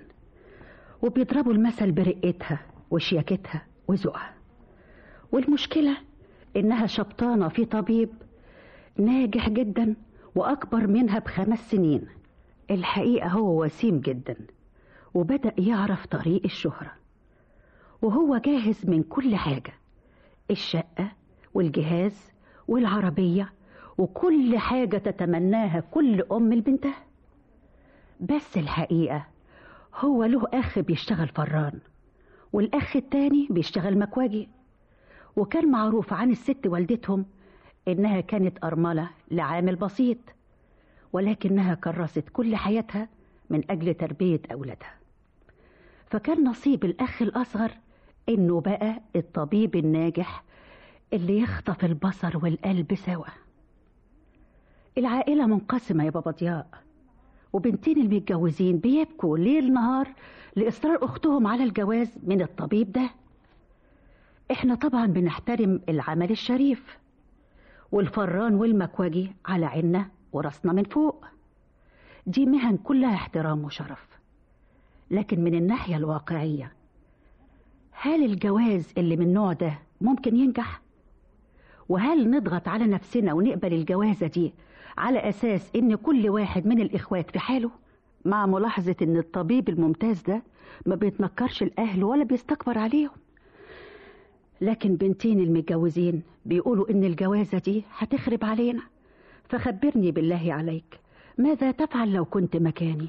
وبيضربوا المثل برقتها وشياكتها وذوقها. والمشكلة إنها شبطانة في طبيب ناجح جدا وأكبر منها بخمس سنين. الحقيقة هو وسيم جدا وبدأ يعرف طريق الشهرة، وهو جاهز من كل حاجة، الشقة والجهاز والعربية وكل حاجة تتمناها كل أم لبنتها. بس الحقيقة هو له أخ بيشتغل فران، والأخ التاني بيشتغل مكواجي، وكان معروف عن الست والدتهم إنها كانت أرملة لعامل بسيط، ولكنها كرست كل حياتها من أجل تربية أولادها. فكان نصيب الأخ الأصغر إنه بقى الطبيب الناجح اللي يخطف البصر والقلب سوا. العائلة منقسمة يا بابا ضياء، وبنتين المتجوزين بيبكوا ليل نهار لإصرار أختهم على الجواز من الطبيب ده. إحنا طبعا بنحترم العمل الشريف، والفران والمكواجي على عنا وراسنا من فوق، دي مهن كلها احترام وشرف. لكن من الناحية الواقعية، هل الجواز اللي من النوع ده ممكن ينجح؟ وهل نضغط على نفسنا ونقبل الجوازة دي على أساس إن كل واحد من الإخوات في حاله، مع ملاحظة إن الطبيب الممتاز ده ما بيتنكرش الأهل ولا بيستكبر عليهم؟ لكن بنتين المتجوزين بيقولوا إن الجوازة دي هتخرب علينا. فخبرني بالله عليك، ماذا تفعل لو كنت مكاني؟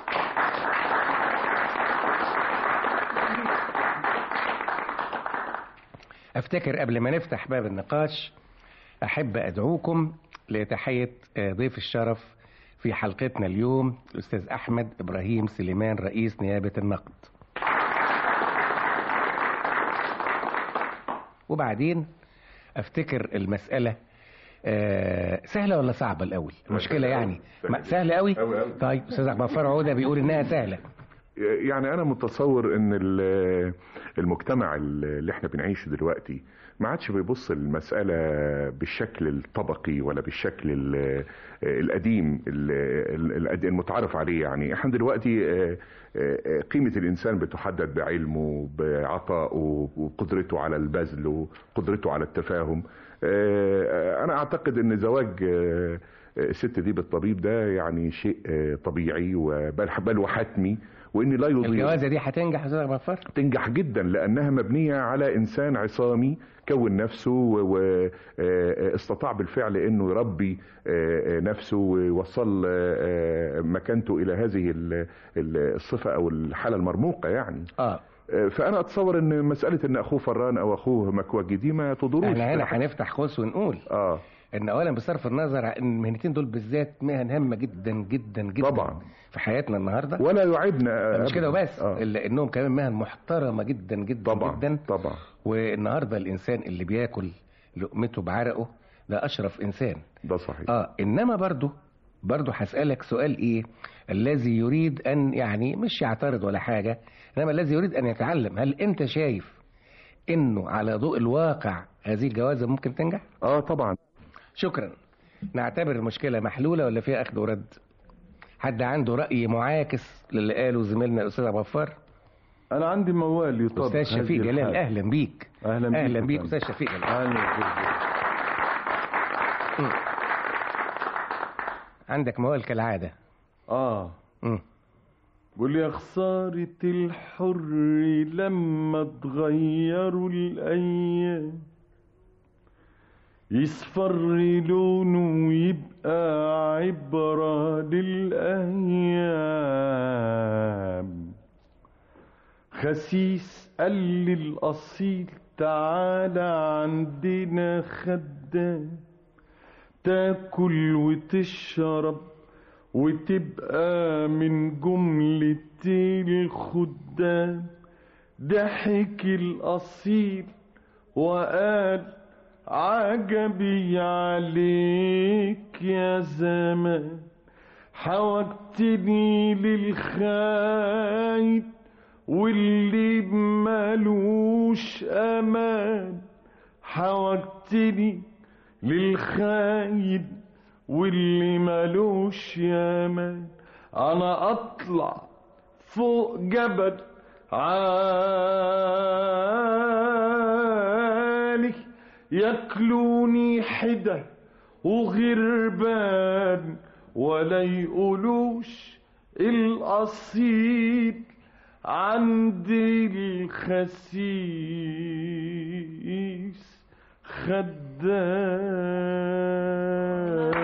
أفتكر قبل ما نفتح باب النقاش أحب أدعوكم لتحية ضيف الشرف في حلقتنا اليوم، الأستاذ أحمد إبراهيم سليمان، رئيس نيابة النقد. وبعدين أفتكر المسألة آه سهلة ولا صعبة الأول؟ المشكلة يعني سهلة قوي. طيب أستاذ غفار عودة بيقول إنها سهلة. يعني أنا متصور إن المجتمع اللي احنا بنعيشه دلوقتي ما عادش بيبص المسألة بالشكل الطبقي ولا بالشكل القديم المتعارف عليه. يعني احنا دلوقتي قيمة الإنسان بتحدد بعلمه، بعطائه، وقدرته على البذل، وقدرته على التفاهم. أنا أعتقد إن زواج الست دي بالطبيب ده يعني شيء طبيعي بل وحتمي، وان لا يضيع. الجوازه دي هتنجح يا استاذ غفار؟ تنجح جدا، لانها مبنيه على انسان عصامي كون نفسه واستطاع بالفعل انه يربي نفسه ويوصل مكانته الى هذه الصفه او الحاله المرموقه يعني. اه فانا اتصور ان مساله ان اخوه فران او اخوه مكواجي دي ما تضروش. احنا هنا هنفتح قوس ونقول اه ان اولا بصرف النظر عن المهنتين دول بالذات مهن هامه جدا جدا جدا طبعا في حياتنا النهارده، ولا يعيبنا مش كده وبس، آه. الا انهم كمان مهن محترمه جدا جدا طبعا جدا طبعا. والنهارده الانسان اللي بياكل لقمته بعرقه ده اشرف انسان. ده صحيح. اه انما برضو برضو هسالك سؤال ايه، الذي يريد ان يعني مش يعترض ولا حاجه، انما الذي يريد ان يتعلم، هل انت شايف انه على ضوء الواقع هذه الجوازه ممكن تنجح؟ اه طبعا. شكرا. نعتبر المشكلة محلولة ولا فيها أخذ ورد؟ حد عنده رأي معاكس للي قاله زميلنا الأستاذ غفار؟ أنا عندي موال يطبق. أستاذ شفيق جلال، أهلا بيك. أهلا بيك أهلا بيك أستاذ شفيق جلال. أهلا بيك. عندك موال كالعادة. آه م. قول يا خسارة الحر لما تغيروا الأيام، يصفر لونه ويبقى عبرة للأيام. خسيس قال للأصيل تعالى عندنا خدام، تاكل وتشرب وتبقى من جملة الخدام. ضحك الأصيل وقال عجبي عليك يا زمان، حوجتني للخاين واللي مالوش امان. حوجتني للخاين واللي مالوش امان. انا اطلع فوق جبل عالي ياكلوني حدة وغربان ولا يقولوش الأصيل عندي الخسيس خدام.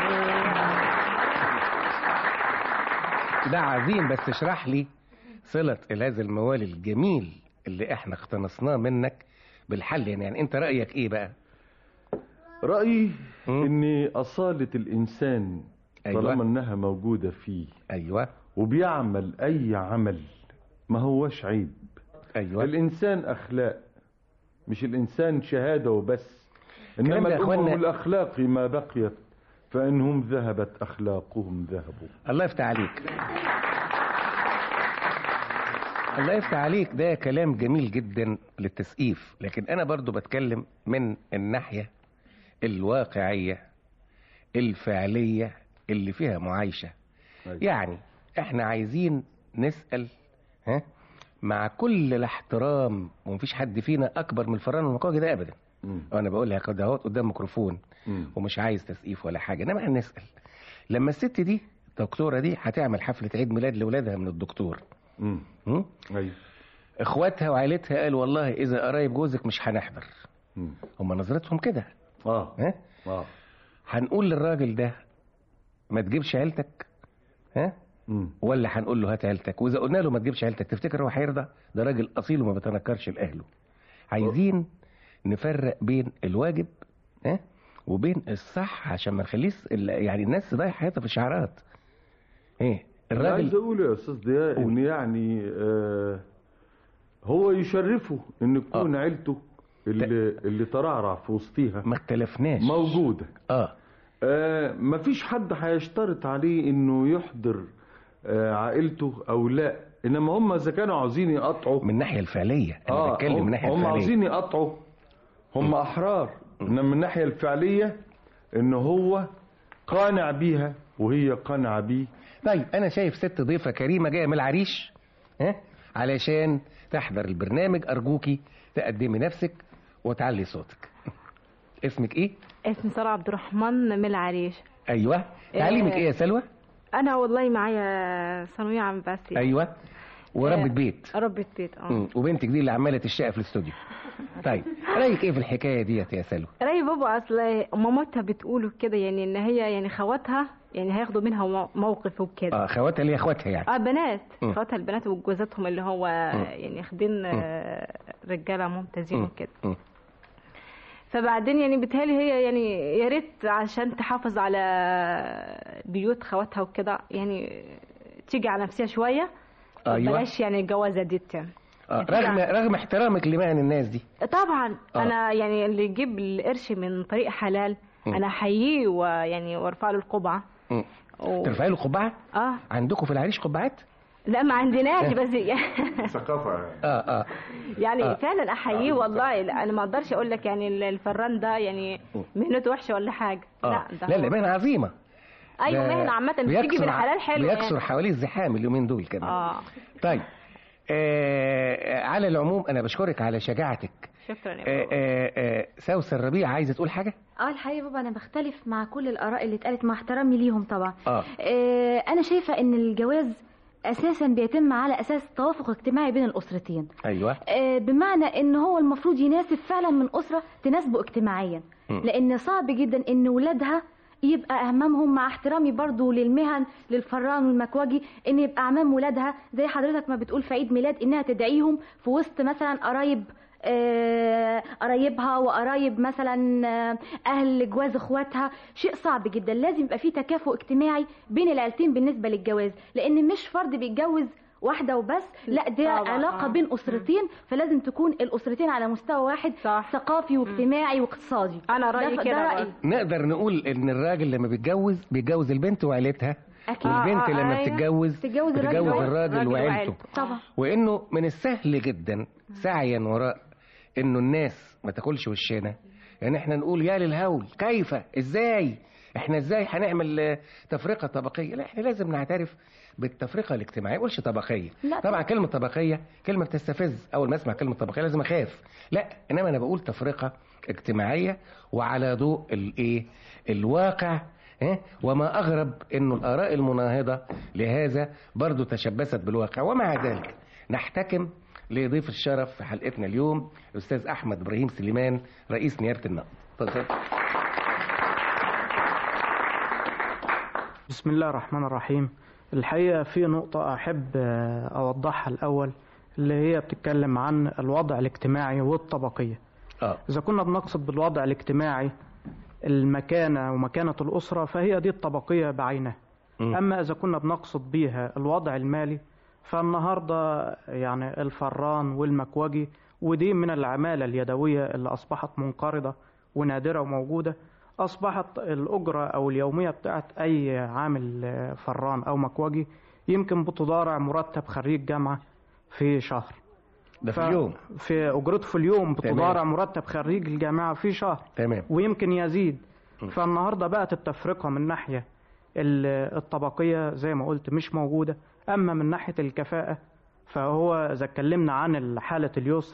ده عظيم، بس اشرح لي صلة هذا الموال الجميل اللي احنا اقتنصناه منك بالحل. يعني, يعني انت رأيك ايه بقى؟ رأيي ان أصالة الإنسان أيوة. طالما انها موجودة فيه ايوه وبيعمل اي عمل ما هوش عيب. ايوه الإنسان أخلاق، مش الإنسان شهادة وبس، إنما الأمم الأخلاق ما بقيت فإنهم ذهبت أخلاقهم ذهبوا. الله يفتح عليك، الله يفتح عليك. ده كلام جميل جدا للتسقيف، لكن أنا برضو بتكلم من الناحية الواقعية الفعلية اللي فيها معايشة. يعني احنا عايزين نسأل ها مع كل الاحترام، ومفيش حد فينا اكبر من الفران والمقاجي ده ابدا. وانا بقولها كده اهوت قدام ميكروفون ومش عايز تسقيف ولا حاجه، انما هنسال لما الست دي الدكتوره دي هتعمل حفله عيد ميلاد لاولادها من الدكتور. امم ايوه اخواتها وعائلتها قالوا والله اذا قرايب جوزك مش هنحضر. هم نظرتهم كده. اه ها اه هنقول للراجل ده ما تجيبش عيلتك ها مم. ولا هنقول له هات عيلتك؟ واذا قلنا له ما تجيبش عيلتك تفتكر هو هيرضى؟ ده راجل اصيل وما بيتنكرش لاهله. عايزين نفرق بين الواجب ها وبين الصح عشان ما نخليش يعني الناس تضيع حياتها في الشعارات. ايه الراجل عايز اقول يا استاذ ضياء ان يعني آه هو يشرفه ان يكون آه. عيلته اللي اللي ترعرع في وسطيها ما اختلفناش موجوده. اه, آه مفيش حد هيشترط عليه انه يحضر آه عائلته او لا، انما هم اذا كانوا عاوزين يقطعوا من الناحيه الفعليه. انا آه بتكلم من الناحيه الفعليه. هم عاوزين يقطعوا هم احرار، انما من الناحيه الفعليه ان هو قانع بيها وهي قانعه بيه. طيب انا شايف ست ضيفه كريمه جايه من العريش ها علشان تحضر البرنامج. ارجوكي تقدمي نفسك وتعلي صوتك. اسمك ايه؟ اسمي سارة عبد الرحمن من العريش. ايوه. تعليمك ايه يا سلوى؟ انا والله معايا ثانويه عام بس. ايوه. وربة بيت. ربة بيت اه. وبنتك دي اللي عماله تشتاق في الاستوديو. طيب رايك ايه في الحكايه ديت يا سلوى؟ رايي بابا اصل مامتها بتقول كده يعني ان هي يعني خواتها يعني هياخدوا منها موقف وكده. اه خواتها اللي هي اخواتها يعني. اه بنات خواتها البنات وجوازاتهم اللي هو م. يعني واخدين رجاله ممتازين وكده. فبعدين يعني بتهيألي هي يعني يا ريت عشان تحافظ على بيوت خواتها وكده يعني تيجي على نفسها شويه. ايوه. بلاش يعني الجوازه دي يعني. آه. رغم رغم احترامك لمهن الناس دي. طبعا آه. انا يعني اللي يجيب القرش من طريق حلال م. انا احييه ويعني وارفع له القبعه. و... ترفعي له قبعه؟ اه. عندكم في العريش قبعات؟ لا ما عندناش بس ثقافه اه اه يعني آه. فعلا احييه والله. انا ما اقدرش اقول لك يعني الفران ده يعني مهنته وحشه ولا حاجه. آه. لا لا لا مهنه عظيمه. ايوه مهنه عامه بتيجي بالحلال حلو بيكسر يعني. حواليه الزحام اليومين دول كده. اه طيب آه على العموم انا بشكرك على شجاعتك. شكرا يا بابا. آه آه سوسن الربيع عايزه تقول حاجه؟ اه الحقيقه بابا انا بختلف مع كل الاراء اللي اتقالت مع احترامي ليهم طبعا. آه. آه انا شايفه ان الجواز اساسا بيتم على اساس توافق اجتماعي بين الاسرتين. ايوه. آه بمعنى ان هو المفروض يناسب فعلا من اسره تناسبه اجتماعيا. م. لان صعب جدا ان ولادها يبقى امامهم مع احترامي برضو للمهن للفران والمكواجي ان يبقى امام ولادها زي حضرتك ما بتقول في عيد ميلاد انها تدعيهم في وسط مثلا قرايب قرايبها وقرايب مثلا اهل جواز اخواتها. شيء صعب جدا. لازم يبقى فيه تكافؤ اجتماعي بين العيلتين بالنسبه للجواز، لان مش فرد بيتجوز واحده وبس، لا دي علاقه بين اسرتين، فلازم تكون الاسرتين على مستوى واحد صح. ثقافي واجتماعي واقتصادي. انا رايي كده رأيي. نقدر نقول ان الراجل لما بيتجوز بيتجوز البنت وعيلتها أكيد. والبنت آه لما آه بتتجوز تتجوز بتتجوز الراجل, الراجل وعيلته طبعا. وانه من السهل جدا سعيا وراء انه الناس ما تاكلش وشنا يعني احنا نقول يا للهول كيف ازاي احنا ازاي هنعمل تفرقه طبقيه. لا احنا لازم نعترف بالتفرقه الاجتماعيه. ما اقولش طبقيه طبعا. كلمه طبقيه كلمه بتستفز. اول ما اسمع كلمه طبقيه لازم اخاف. لا انما انا بقول تفرقه اجتماعية وعلى ضوء الايه الواقع. وما أغرب أنه الآراء المناهضة لهذا برضو تشبثت بالواقع. ومع ذلك نحتكم لضيف الشرف في حلقتنا اليوم الأستاذ أحمد إبراهيم سليمان رئيس نيابة النقد. تفضل. بسم الله الرحمن الرحيم. الحقيقة في نقطة أحب أوضحها الأول، اللي هي بتتكلم عن الوضع الاجتماعي والطبقية. آه. إذا كنا بنقصد بالوضع الاجتماعي المكانة ومكانة الأسرة فهي دي الطبقية بعينها. م. أما إذا كنا بنقصد بيها الوضع المالي فالنهاردة يعني الفران والمكوجي ودي من العمالة اليدوية اللي أصبحت منقرضة ونادرة وموجودة. أصبحت الأجرة أو اليومية بتاعت أي عامل فران أو مكوجي يمكن بتضارع مرتب خريج جامعة في شهر. ده في اليوم، في أجرته في اليوم بتضارع مرتب خريج الجامعة في شهر. تمام. ويمكن يزيد. م. فالنهاردة بقت التفرقة من ناحية الطبقية زي ما قلت مش موجودة. أما من ناحية الكفاءة فهو إذا اتكلمنا عن حالة اليسر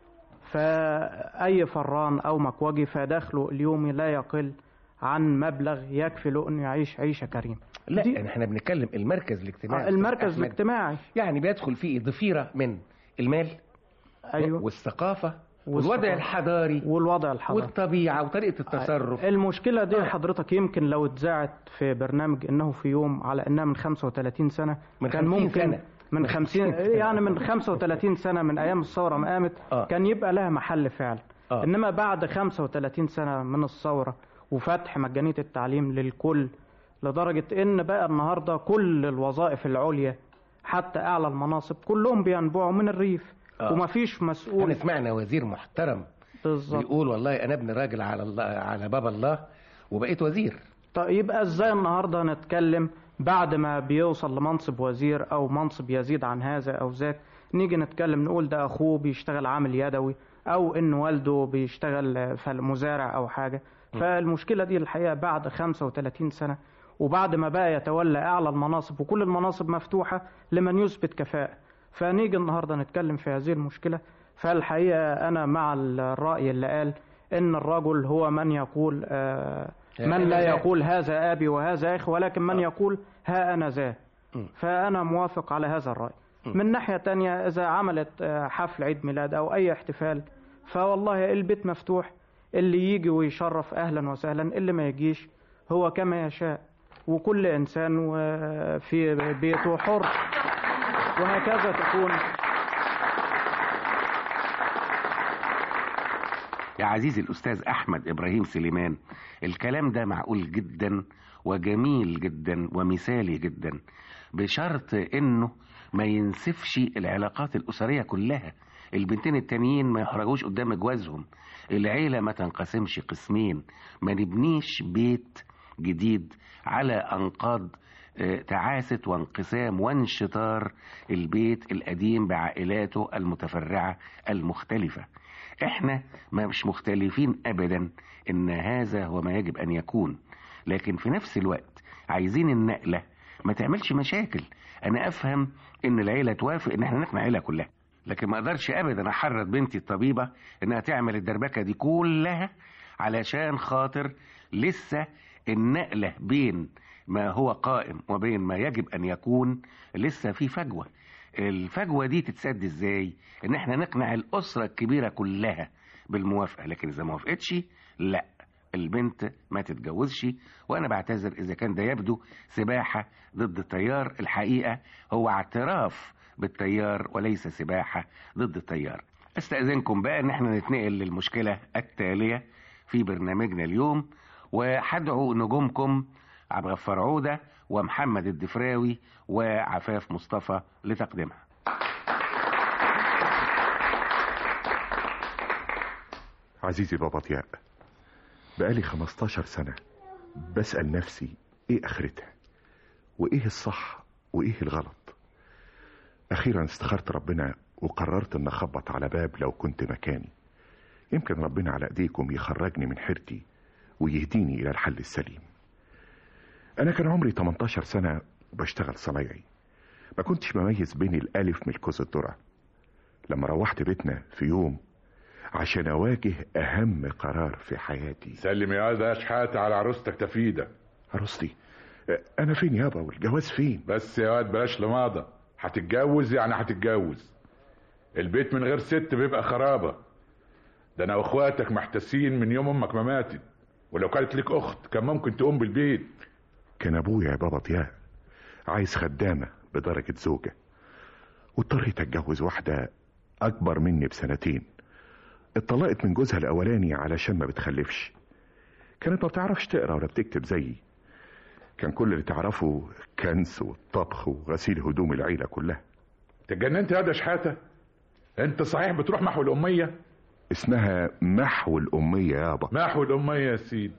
فأي فران أو مكوجي فدخله اليومي لا يقل عن مبلغ يكفي له أنه يعيش عيشة كريمة. لا يعني احنا بنتكلم المركز الاجتماعي. آه المركز الاجتماعي يعني بيدخل فيه ضفيرة من المال. أيوه. والثقافة والوضع الحضاري والوضع الحضاري والطبيعة وطريقة التصرف. المشكلة دي حضرتك يمكن لو اتذاعت في برنامج إنه في يوم على إنها من خمسة وثلاثين سنة من كان ممكن سنة. من خمسين يعني من خمسة وثلاثين سنة من أيام الثورة ما قامت آه. كان يبقى لها محل فعل. آه. إنما بعد خمسة وثلاثين سنة من الثورة وفتح مجانية التعليم للكل لدرجة إن بقى النهاردة كل الوظائف العليا حتى أعلى المناصب كلهم بينبعوا من الريف. آه. ومفيش مسؤول. احنا سمعنا وزير محترم بالظبط بيقول والله أنا ابن راجل على الله على باب الله وبقيت وزير. طيب يبقى ازاي النهارده نتكلم بعد ما بيوصل لمنصب وزير او منصب يزيد عن هذا او ذاك نيجي نتكلم نقول ده اخوه بيشتغل عامل يدوي او ان والده بيشتغل في المزارع او حاجه. م. فالمشكله دي الحقيقه بعد خمسة وثلاثين سنه وبعد ما بقى يتولى اعلى المناصب وكل المناصب مفتوحه لمن يثبت كفاءه، فنيجي النهارده نتكلم في هذه المشكله. فالحقيقه انا مع الراي اللي قال ان الرجل هو من يقول آه من لا يقول هذا أبي وهذا أخي ولكن من يقول ها أنا ذا. فأنا موافق على هذا الرأي. من ناحية تانية إذا عملت حفل عيد ميلاد أو أي احتفال فوالله البيت مفتوح، اللي يجي ويشرف أهلا وسهلا، اللي ما يجيش هو كما يشاء، وكل إنسان في بيته حر، وهكذا تكون. يا عزيزي الأستاذ أحمد إبراهيم سليمان، الكلام ده معقول جدا وجميل جدا ومثالي جدا، بشرط إنه ما ينسفش العلاقات الأسرية كلها. البنتين التانيين ما يخرجوش قدام جوازهم، العيلة ما تنقسمش قسمين، ما نبنيش بيت جديد على أنقاض تعاسة وانقسام وانشطار البيت القديم بعائلاته المتفرعة المختلفة. احنا ما مش مختلفين ابدا ان هذا هو ما يجب ان يكون، لكن في نفس الوقت عايزين النقلة ما تعملش مشاكل. انا افهم ان العيلة توافق ان احنا نقنع العيلة كلها، لكن ما اقدرش ابدا احرض بنتي الطبيبة انها تعمل الدربكة دي كلها علشان خاطر لسه النقلة بين ما هو قائم وبين ما يجب ان يكون لسه في فجوة. الفجوة دي تتسد ازاي؟ ان احنا نقنع الاسرة الكبيرة كلها بالموافقة، لكن اذا ما وافقتش لا، البنت ما تتجوزش. وانا بعتذر اذا كان ده يبدو سباحة ضد التيار، الحقيقة هو اعتراف بالتيار وليس سباحة ضد التيار. استأذنكم بقى ان احنا نتنقل للمشكلة التالية في برنامجنا اليوم، وحدعو نجومكم عبد الغفار عودة ومحمد الدفراوي وعفاف مصطفى لتقديمها. عزيزي بابا ضياء، بقالي خمستاشر سنة بسأل نفسي ايه اخرتها وايه الصح وايه الغلط. اخيرا استخرت ربنا وقررت ان اخبط على باب لو كنت مكاني. يمكن ربنا على ايديكم يخرجني من حيرتي ويهديني الى الحل السليم. انا كان عمري تمنتاشر سنة وبشتغل صنايعي، ما كنتش مميز بين الالف من الكوز الذرة. لما روحت بيتنا في يوم عشان اواجه اهم قرار في حياتي. سلم يا واد يا شحاتة على عروستك تفيدة. عروستي؟ انا فين يابا والجواز فين؟ بس يا واد بلاش لماضة، هتتجوز يعني هتتجوز. البيت من غير ست بيبقى خرابة. ده انا واخواتك محتاسين من يوم امك ما ماتت، ولو كانت ليك اخت كان ممكن تقوم بالبيت. كان ابويا يا بابا ضياء عايز خدامة بدرجة زوجة، واضطريت اتجوز واحدة اكبر مني بسنتين. اتطلقت من جوزها الاولاني علشان ما بتخلفش. كانت ما بتعرفش تقرا ولا بتكتب زيي. كان كل اللي تعرفه كنس والطبخ وغسيل هدوم العيلة كلها. تجننت يا ده شحاتة؟ انت صحيح بتروح محو الامية؟ اسمها محو الامية يابا. محو الامية يا سيدي.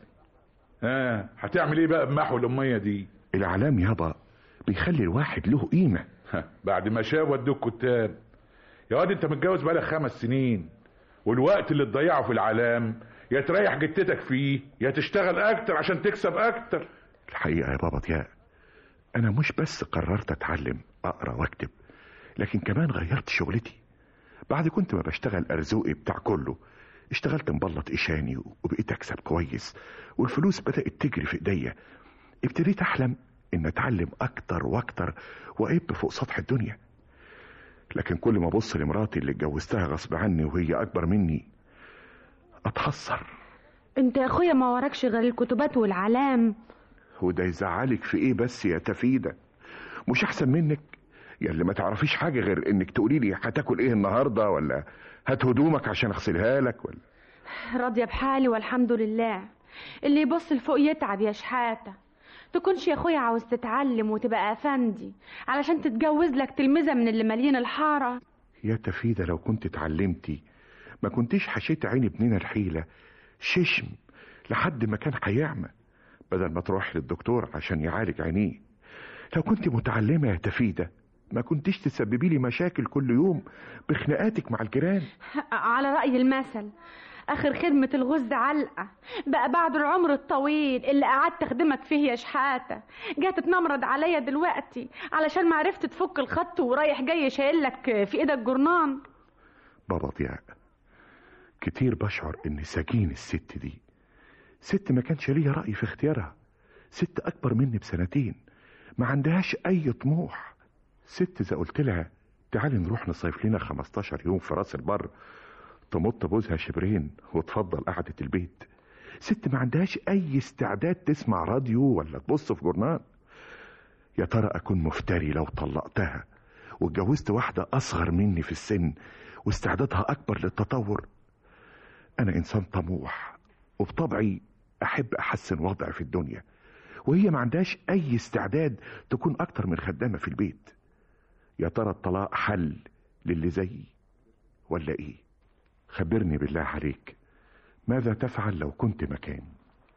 ها آه. هتعمل ايه بقى بمحو الامية دي؟ الاعلام يابا بيخلي الواحد له قيمة. بعد ما شاف ودوك كتاب. يا واد انت متجوز بقالك خمس سنين، والوقت اللي تضيعه في الاعلام يا تريح جتتك فيه يا تشتغل اكتر عشان تكسب اكتر. الحقيقة يا بابا ضياء انا مش بس قررت اتعلم اقرا واكتب، لكن كمان غيرت شغلتي. بعد كنت ما بشتغل ارزوقي بتاع كله، اشتغلت مبلط ايشاني وبقيت اكسب كويس، والفلوس بدأت تجري في ايديا. ابتديت احلم ان اتعلم اكتر واكتر وابقى فوق سطح الدنيا. لكن كل ما ابص لمراتي اللي اتجوزتها غصب عني وهي اكبر مني اتحسر. انت يا اخويا ما وراكش غير الكتبات والعلام. وده يزعلك في ايه بس يا تفيدة؟ مش احسن منك يا اللي ما تعرفيش حاجة غير انك تقولي لي هتاكل ايه النهاردة، ولا هات هدومك عشان اغسلها لك، ولا؟ راضية بحالي والحمد لله. اللي يبص لفوق يتعب يا شحاتة. تكونش يا اخويا عاوز تتعلم وتبقى افندي علشان تتجوز لك تلمذة من اللي مالين الحارة. يا تفيدة لو كنت اتعلمتي ما كنتيش حشيت عين ابننا الحيلة ششم لحد ما كان هيعمى، بدل ما تروح للدكتور عشان يعالج عينيه. لو كنت متعلمة يا تفيدة ما كنتيش تسببي لي مشاكل كل يوم بخناقاتك مع الجيران. على رأي المثل اخر خدمة الغز علقة. بقى بعد العمر الطويل اللي قعدت اخدمك فيه يا شحاتة جات تنمرض عليا دلوقتي علشان ما عرفت تفك الخط ورايح جاي شايل لك في ايدك جرنان. بابا ضياء كتير بشعر ان سجين الست دي ست ما كانش ليا رأي في اختيارها. ست اكبر مني بسنتين ما عندهاش اي طموح. ست اذا قلت لها تعالي نروح نصيف لنا خمستاشر يوم في راس البر تمط بوزها شبرين وتفضل قعدة البيت. ست ما عندهاش اي استعداد تسمع راديو ولا تبص في جورنال. يا ترى اكون مفتري لو طلقتها واتجوزت واحدة اصغر مني في السن واستعدادها اكبر للتطور؟ انا انسان طموح وبطبعي احب احسن وضعي في الدنيا، وهي ما عندهاش اي استعداد تكون اكتر من خدامة في البيت. يا ترى الطلاق حل للي زيي ولا ايه؟ خبرني بالله عليك ماذا تفعل لو كنت مكاني؟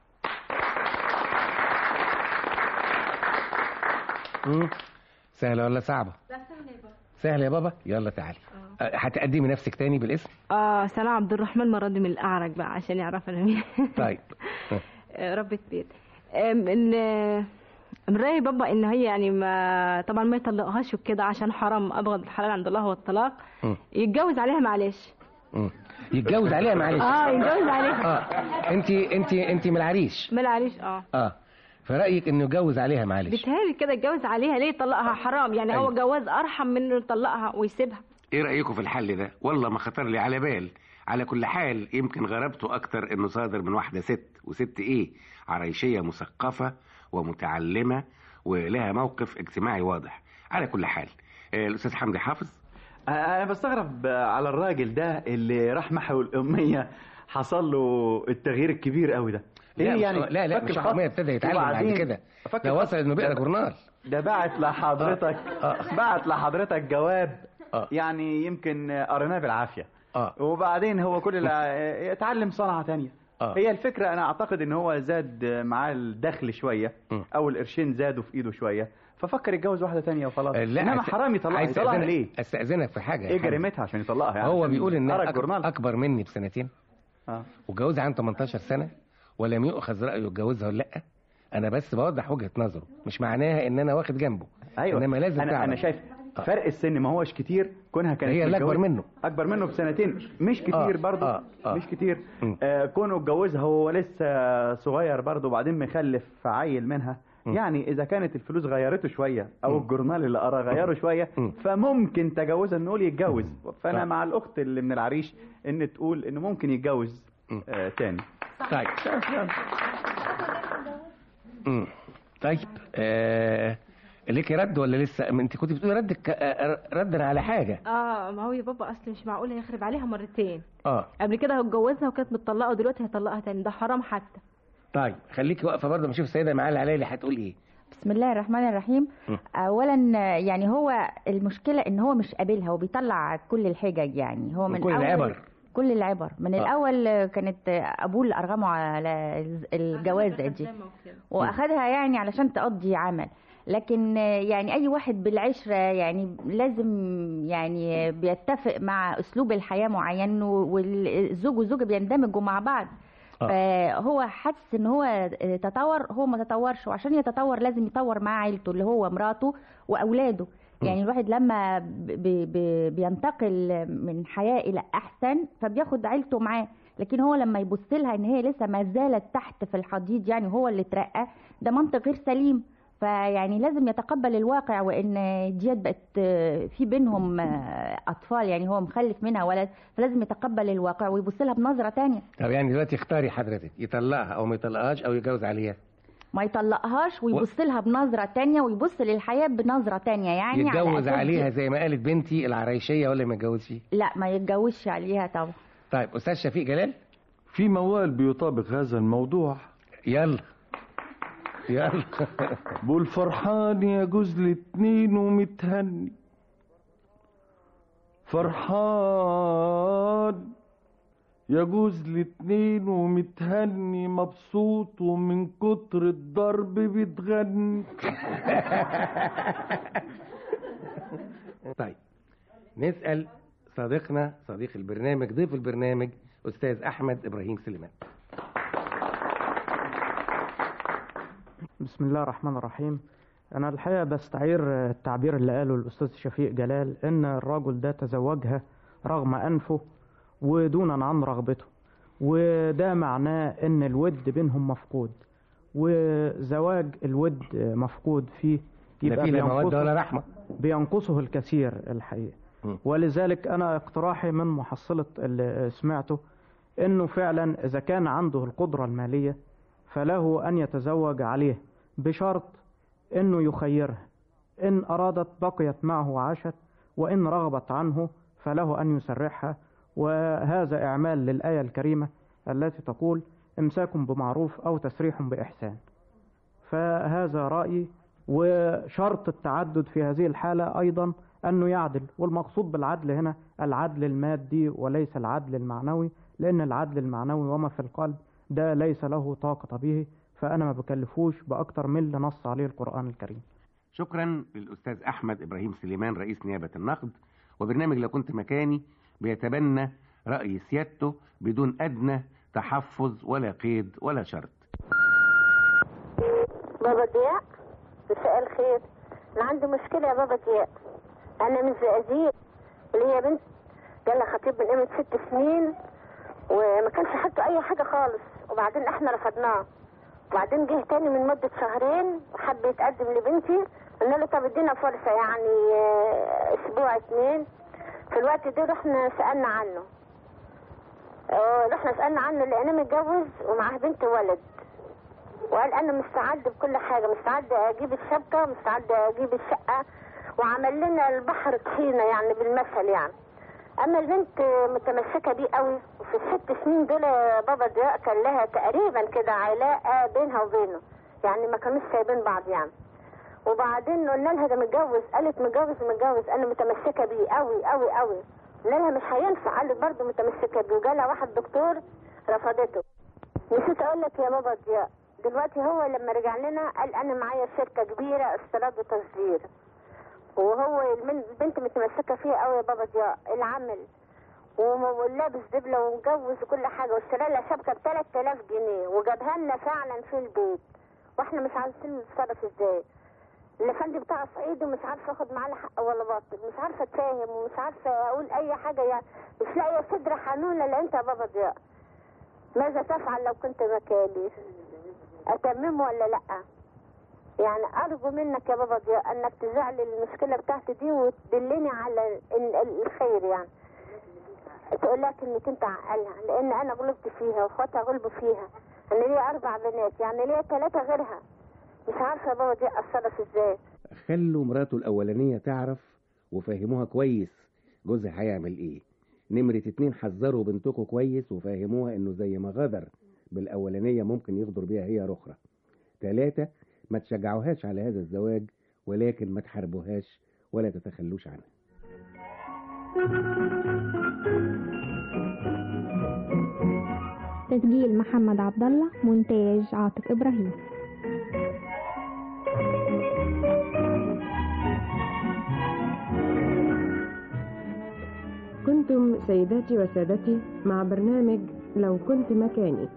سهلة ولا صعبة؟ لا سهلة يا بابا. سهلة يا بابا. يلا تعالي. أه، هتقدمي نفسك تاني بالاسم؟ اه سلام عبد الرحمن مرادي من الاعرج بقى عشان يعرف انا مين. طيب. ربة بيت. من من رأي بابا ان هي يعني ما طبعا ما يطلقهاش وكده عشان حرام، ابغض الحلال عند الله هو الطلاق. يتجوز عليها معلش. امم يتجوز عليها معلش. اه يتجوز عليها. اه انت انت انت من العريش. من العريش اه. اه فرأيك انه يتجوز عليها معلش. بيتهيألي كده يتجوز عليها ليه؟ يطلقها حرام يعني. أيوة. هو جواز ارحم من انه يطلقها ويسيبها. ايه رأيكم في الحل ده؟ والله ما خطر لي على بال. على كل حال يمكن غرابته اكتر انه صادر من واحده ست، وست ايه؟ عريشيه مثقفه ومتعلمه ولها موقف اجتماعي واضح. على كل حال آه الاستاذ حمدي حافظ. انا بستغرب على الراجل ده اللي راح محو الاميه حصل له التغيير الكبير قوي ده. لا يعني لا لا مش الاميه ابتدى يتعلم بعد كده. ده وصل انه بيقرا جورنال. ده بعت لحضرتك بعت لحضرتك جواب يعني يمكن قريناه بالعافيه. آه. وبعدين هو كل اللي يتعلم صنعة تانية. آه. هي الفكرة انا اعتقد ان هو زاد معاه الدخل شوية م. او القرشين زادوا في ايده شوية ففكر يتجوز واحدة تانية وخلاص. لا انما حرام يطلقها. يطلقها ليه؟ استأذنك في حاجة. ايه جريمتها عشان يطلقها يعني؟ هو بيقول ان أك... اكبر مني بسنتين. اه وجوزها عن تمنتاشر سنة ولم يؤخذ رأيه يتجوزها ولا لا. انا بس بوضح وجهة نظره، مش معناها ان انا واخد جنبه. ايوه انما لازم انا تعرف. انا شايف فرق السن ما هوش كتير، كونها كانت هي اللي اكبر متجوزة- منه اكبر منه بسنتين، مش كتير آه، برضه آه، آه. مش كتير. آه كونه اتجوزها هو لسه صغير برضه، وبعدين مخلف عيل منها. يعني اذا كانت الفلوس غيرته شويه او الجورنال اللي قرا غيره شويه فممكن تجاوزها نقول يتجوز. فانا مع الاخت اللي من العريش ان تقول انه ممكن يتجوز آه تاني. طيب مم. طيب آه... ليكي رد ولا لسه؟ ما انت كنت بتقولي ردك آه، ردا على حاجه. اه ما هو يا بابا اصل مش معقول هيخرب عليها مرتين. اه قبل كده هو اتجوزها وكانت متطلقه ودلوقتي هيطلقها تاني، ده حرام حتى. طيب خليكي واقفه برضه ما اشوف السيده معالي علي اللي هتقول ايه. بسم الله الرحمن الرحيم. اولا يعني هو المشكله ان هو مش قابلها وبيطلع كل الحجج، يعني هو من كل أول العبر كل العبر من آه. الاول كانت ابوه اللي ارغمه على الجوازه دي واخدها يعني علشان تقضي عمل. لكن يعني اي واحد بالعشره يعني لازم يعني بيتفق مع اسلوب الحياه معين، والزوج والزوجه بيندمجوا مع بعض. فهو حس ان هو تطور، هو ما تطورش، وعشان يتطور لازم يطور مع عيلته اللي هو مراته واولاده. يعني الواحد لما بي بي بينتقل من حياه الى احسن فبياخد عيلته معاه، لكن هو لما يبص لها ان هي لسه ما زالت تحت في الحضيض يعني هو اللي اترقى، ده منطق غير سليم. فيعني لازم يتقبل الواقع، وان ديت بقت في بينهم اطفال، يعني هو مخلف منها ولد، فلازم يتقبل الواقع ويبص لها بنظره تانية. طب يعني دلوقتي اختاري حضرتك، يطلقها او ما يطلقهاش او يتجوز عليها؟ ما يطلقهاش ويبص لها بنظره تانية ويبص للحياه بنظره تانية. يعني يتجوز على عليها زي ما قالت بنتي العريشيه ولا ما يتجوزش؟ لا ما يتجوزش عليها طبعا. طيب استاذ شفيق جلال، في موال بيطابق هذا الموضوع. يلا يلا. بقول فرحان يجوز الاتنين ومتهني، فرحان يجوز الاتنين ومتهني، مبسوط ومن كتر الضرب بتغني. طيب نسأل صديقنا صديق البرنامج ضيف البرنامج أستاذ أحمد إبراهيم سليمان. بسم الله الرحمن الرحيم. أنا الحقيقة بستعير التعبير اللي قاله الأستاذ شفيق جلال، إن الرجل ده تزوجها رغم أنفه ودونا عن رغبته، وده معناه إن الود بينهم مفقود، وزواج الود مفقود فيه يبقى لا مودة ولا رحمة، بينقصه الكثير الحقيقة. ولذلك أنا اقتراحي من محصلة اللي سمعته إنه فعلا إذا كان عنده القدرة المالية فله أن يتزوج عليه، بشرط أنه يخيرها، إن أرادت بقيت معه وعاشت، وإن رغبت عنه فله أن يسرحها. وهذا إعمال للآية الكريمة التي تقول إمساك بمعروف أو تسريح بإحسان. فهذا رأيي. وشرط التعدد في هذه الحالة أيضا أنه يعدل، والمقصود بالعدل هنا العدل المادي وليس العدل المعنوي، لأن العدل المعنوي وما في القلب ده ليس له طاقة به، فأنا ما بكلفوش بأكتر من اللي نص عليه القرآن الكريم. شكرا للأستاذ أحمد إبراهيم سليمان رئيس نيابة النقد، وبرنامج لو كنت مكاني بيتبنى رأي سيادته بدون أدنى تحفظ ولا قيد ولا شرط. بابا ضياء، مساء الخير. أنا عندي مشكلة يا بابا ضياء. أنا من زقازيق اللي هي بنت جالها خطيب من قيمة ست سنين وما كانش حاطه أي حاجة خالص، وبعدين إحنا رفضناه. وبعدين جه تاني من مدة شهرين وحب يتقدم لبنتي، قلنا له طب ادينا فرصة يعني أسبوع اتنين. في الوقت ده رحنا سألنا عنه، اه رحنا سألنا عنه لقيناه متجوز ومعاه بنت وولد، وقال انا مستعد بكل حاجة، مستعد اجيب الشبكة، مستعد اجيب الشقة، وعمل لنا البحر طحينة يعني بالمثل يعني. اما البنت متمسكة بيه قوي، وفي الست سنين دول بابا ضياء كان لها تقريبا كده علاقة بينها وبينه، يعني ما كانوش سايبين بعض يعني. وبعدين قلنا لها ده متجوز، قالت متجوز متجوز انا متمسكة بيه قوي قوي قوي. قلنا لها مش هينفع، قالت برضه متمسكة بيه، وجالها واحد دكتور رفضته. نسيت اقول لك يا بابا ضياء، دلوقتي هو لما رجع لنا قال انا معايا شركة كبيرة استيراد وتصدير، وهو البنت متمسكة فيه قوي يا بابا ضياء، العمل ولابس دبلة ومجوز وكل حاجة، واشترى لها شبكة ب ثلاثة آلاف جنيه وجابها لنا فعلا في البيت، واحنا مش عارفين نتصرف ازاي. الافندي بتاع صعيدي ومش عارفه اخد معاه حق ولا باطل، مش عارفه اتفاهم ومش عارفه اقول اي حاجه، يعني مش لاقيه صدر حنونه الا انت يا بابا ضياء. ماذا تفعل لو كنت مكاني؟ اتممه ولا لا؟ يعني ارجو منك يا بابا ضياء انك تزعل المشكله بتاعتي دي وتدلني على الخير، يعني تقول لك انك انت عقلها، لان انا غلبت فيها واخواتها غلبوا فيها. انا ليا اربع بنات، يعني ليا ثلاثه غيرها، مش عارفه يا بابا ضياء اتصرف ازاي. خلوا مراته الاولانيه تعرف وفهموها كويس جوزها هيعمل ايه. نمرة اتنين، حذروا بنتكم كويس وفهموها انه زي ما غدر بالاولانيه ممكن يغدر بيها هي اخرى. ثلاثة، ما تشجعوهاش على هذا الزواج، ولكن ما تحاربوهاش ولا تتخلوش عنها. تسجيل محمد عبد الله، مونتاج عاطف ابراهيم. كنتم سيداتي وسادتي مع برنامج لو كنت مكاني.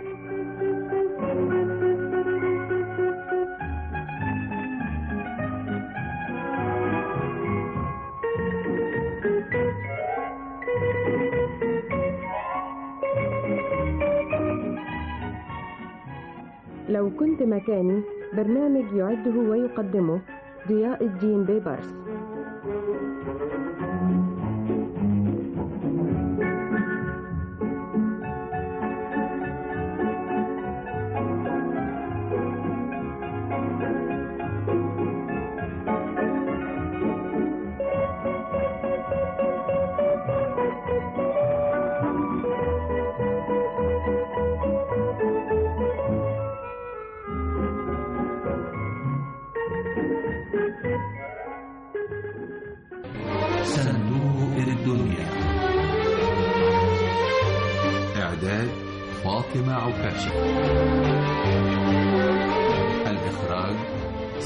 لو كنت مكاني، برنامج يعده ويقدمه ضياء الدين بيبرس. صندوق الدنيا. إعداد فاطمة عكاشة. الإخراج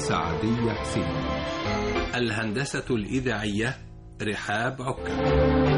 سعدية حسين. الهندسة الإذاعية رحاب عكا.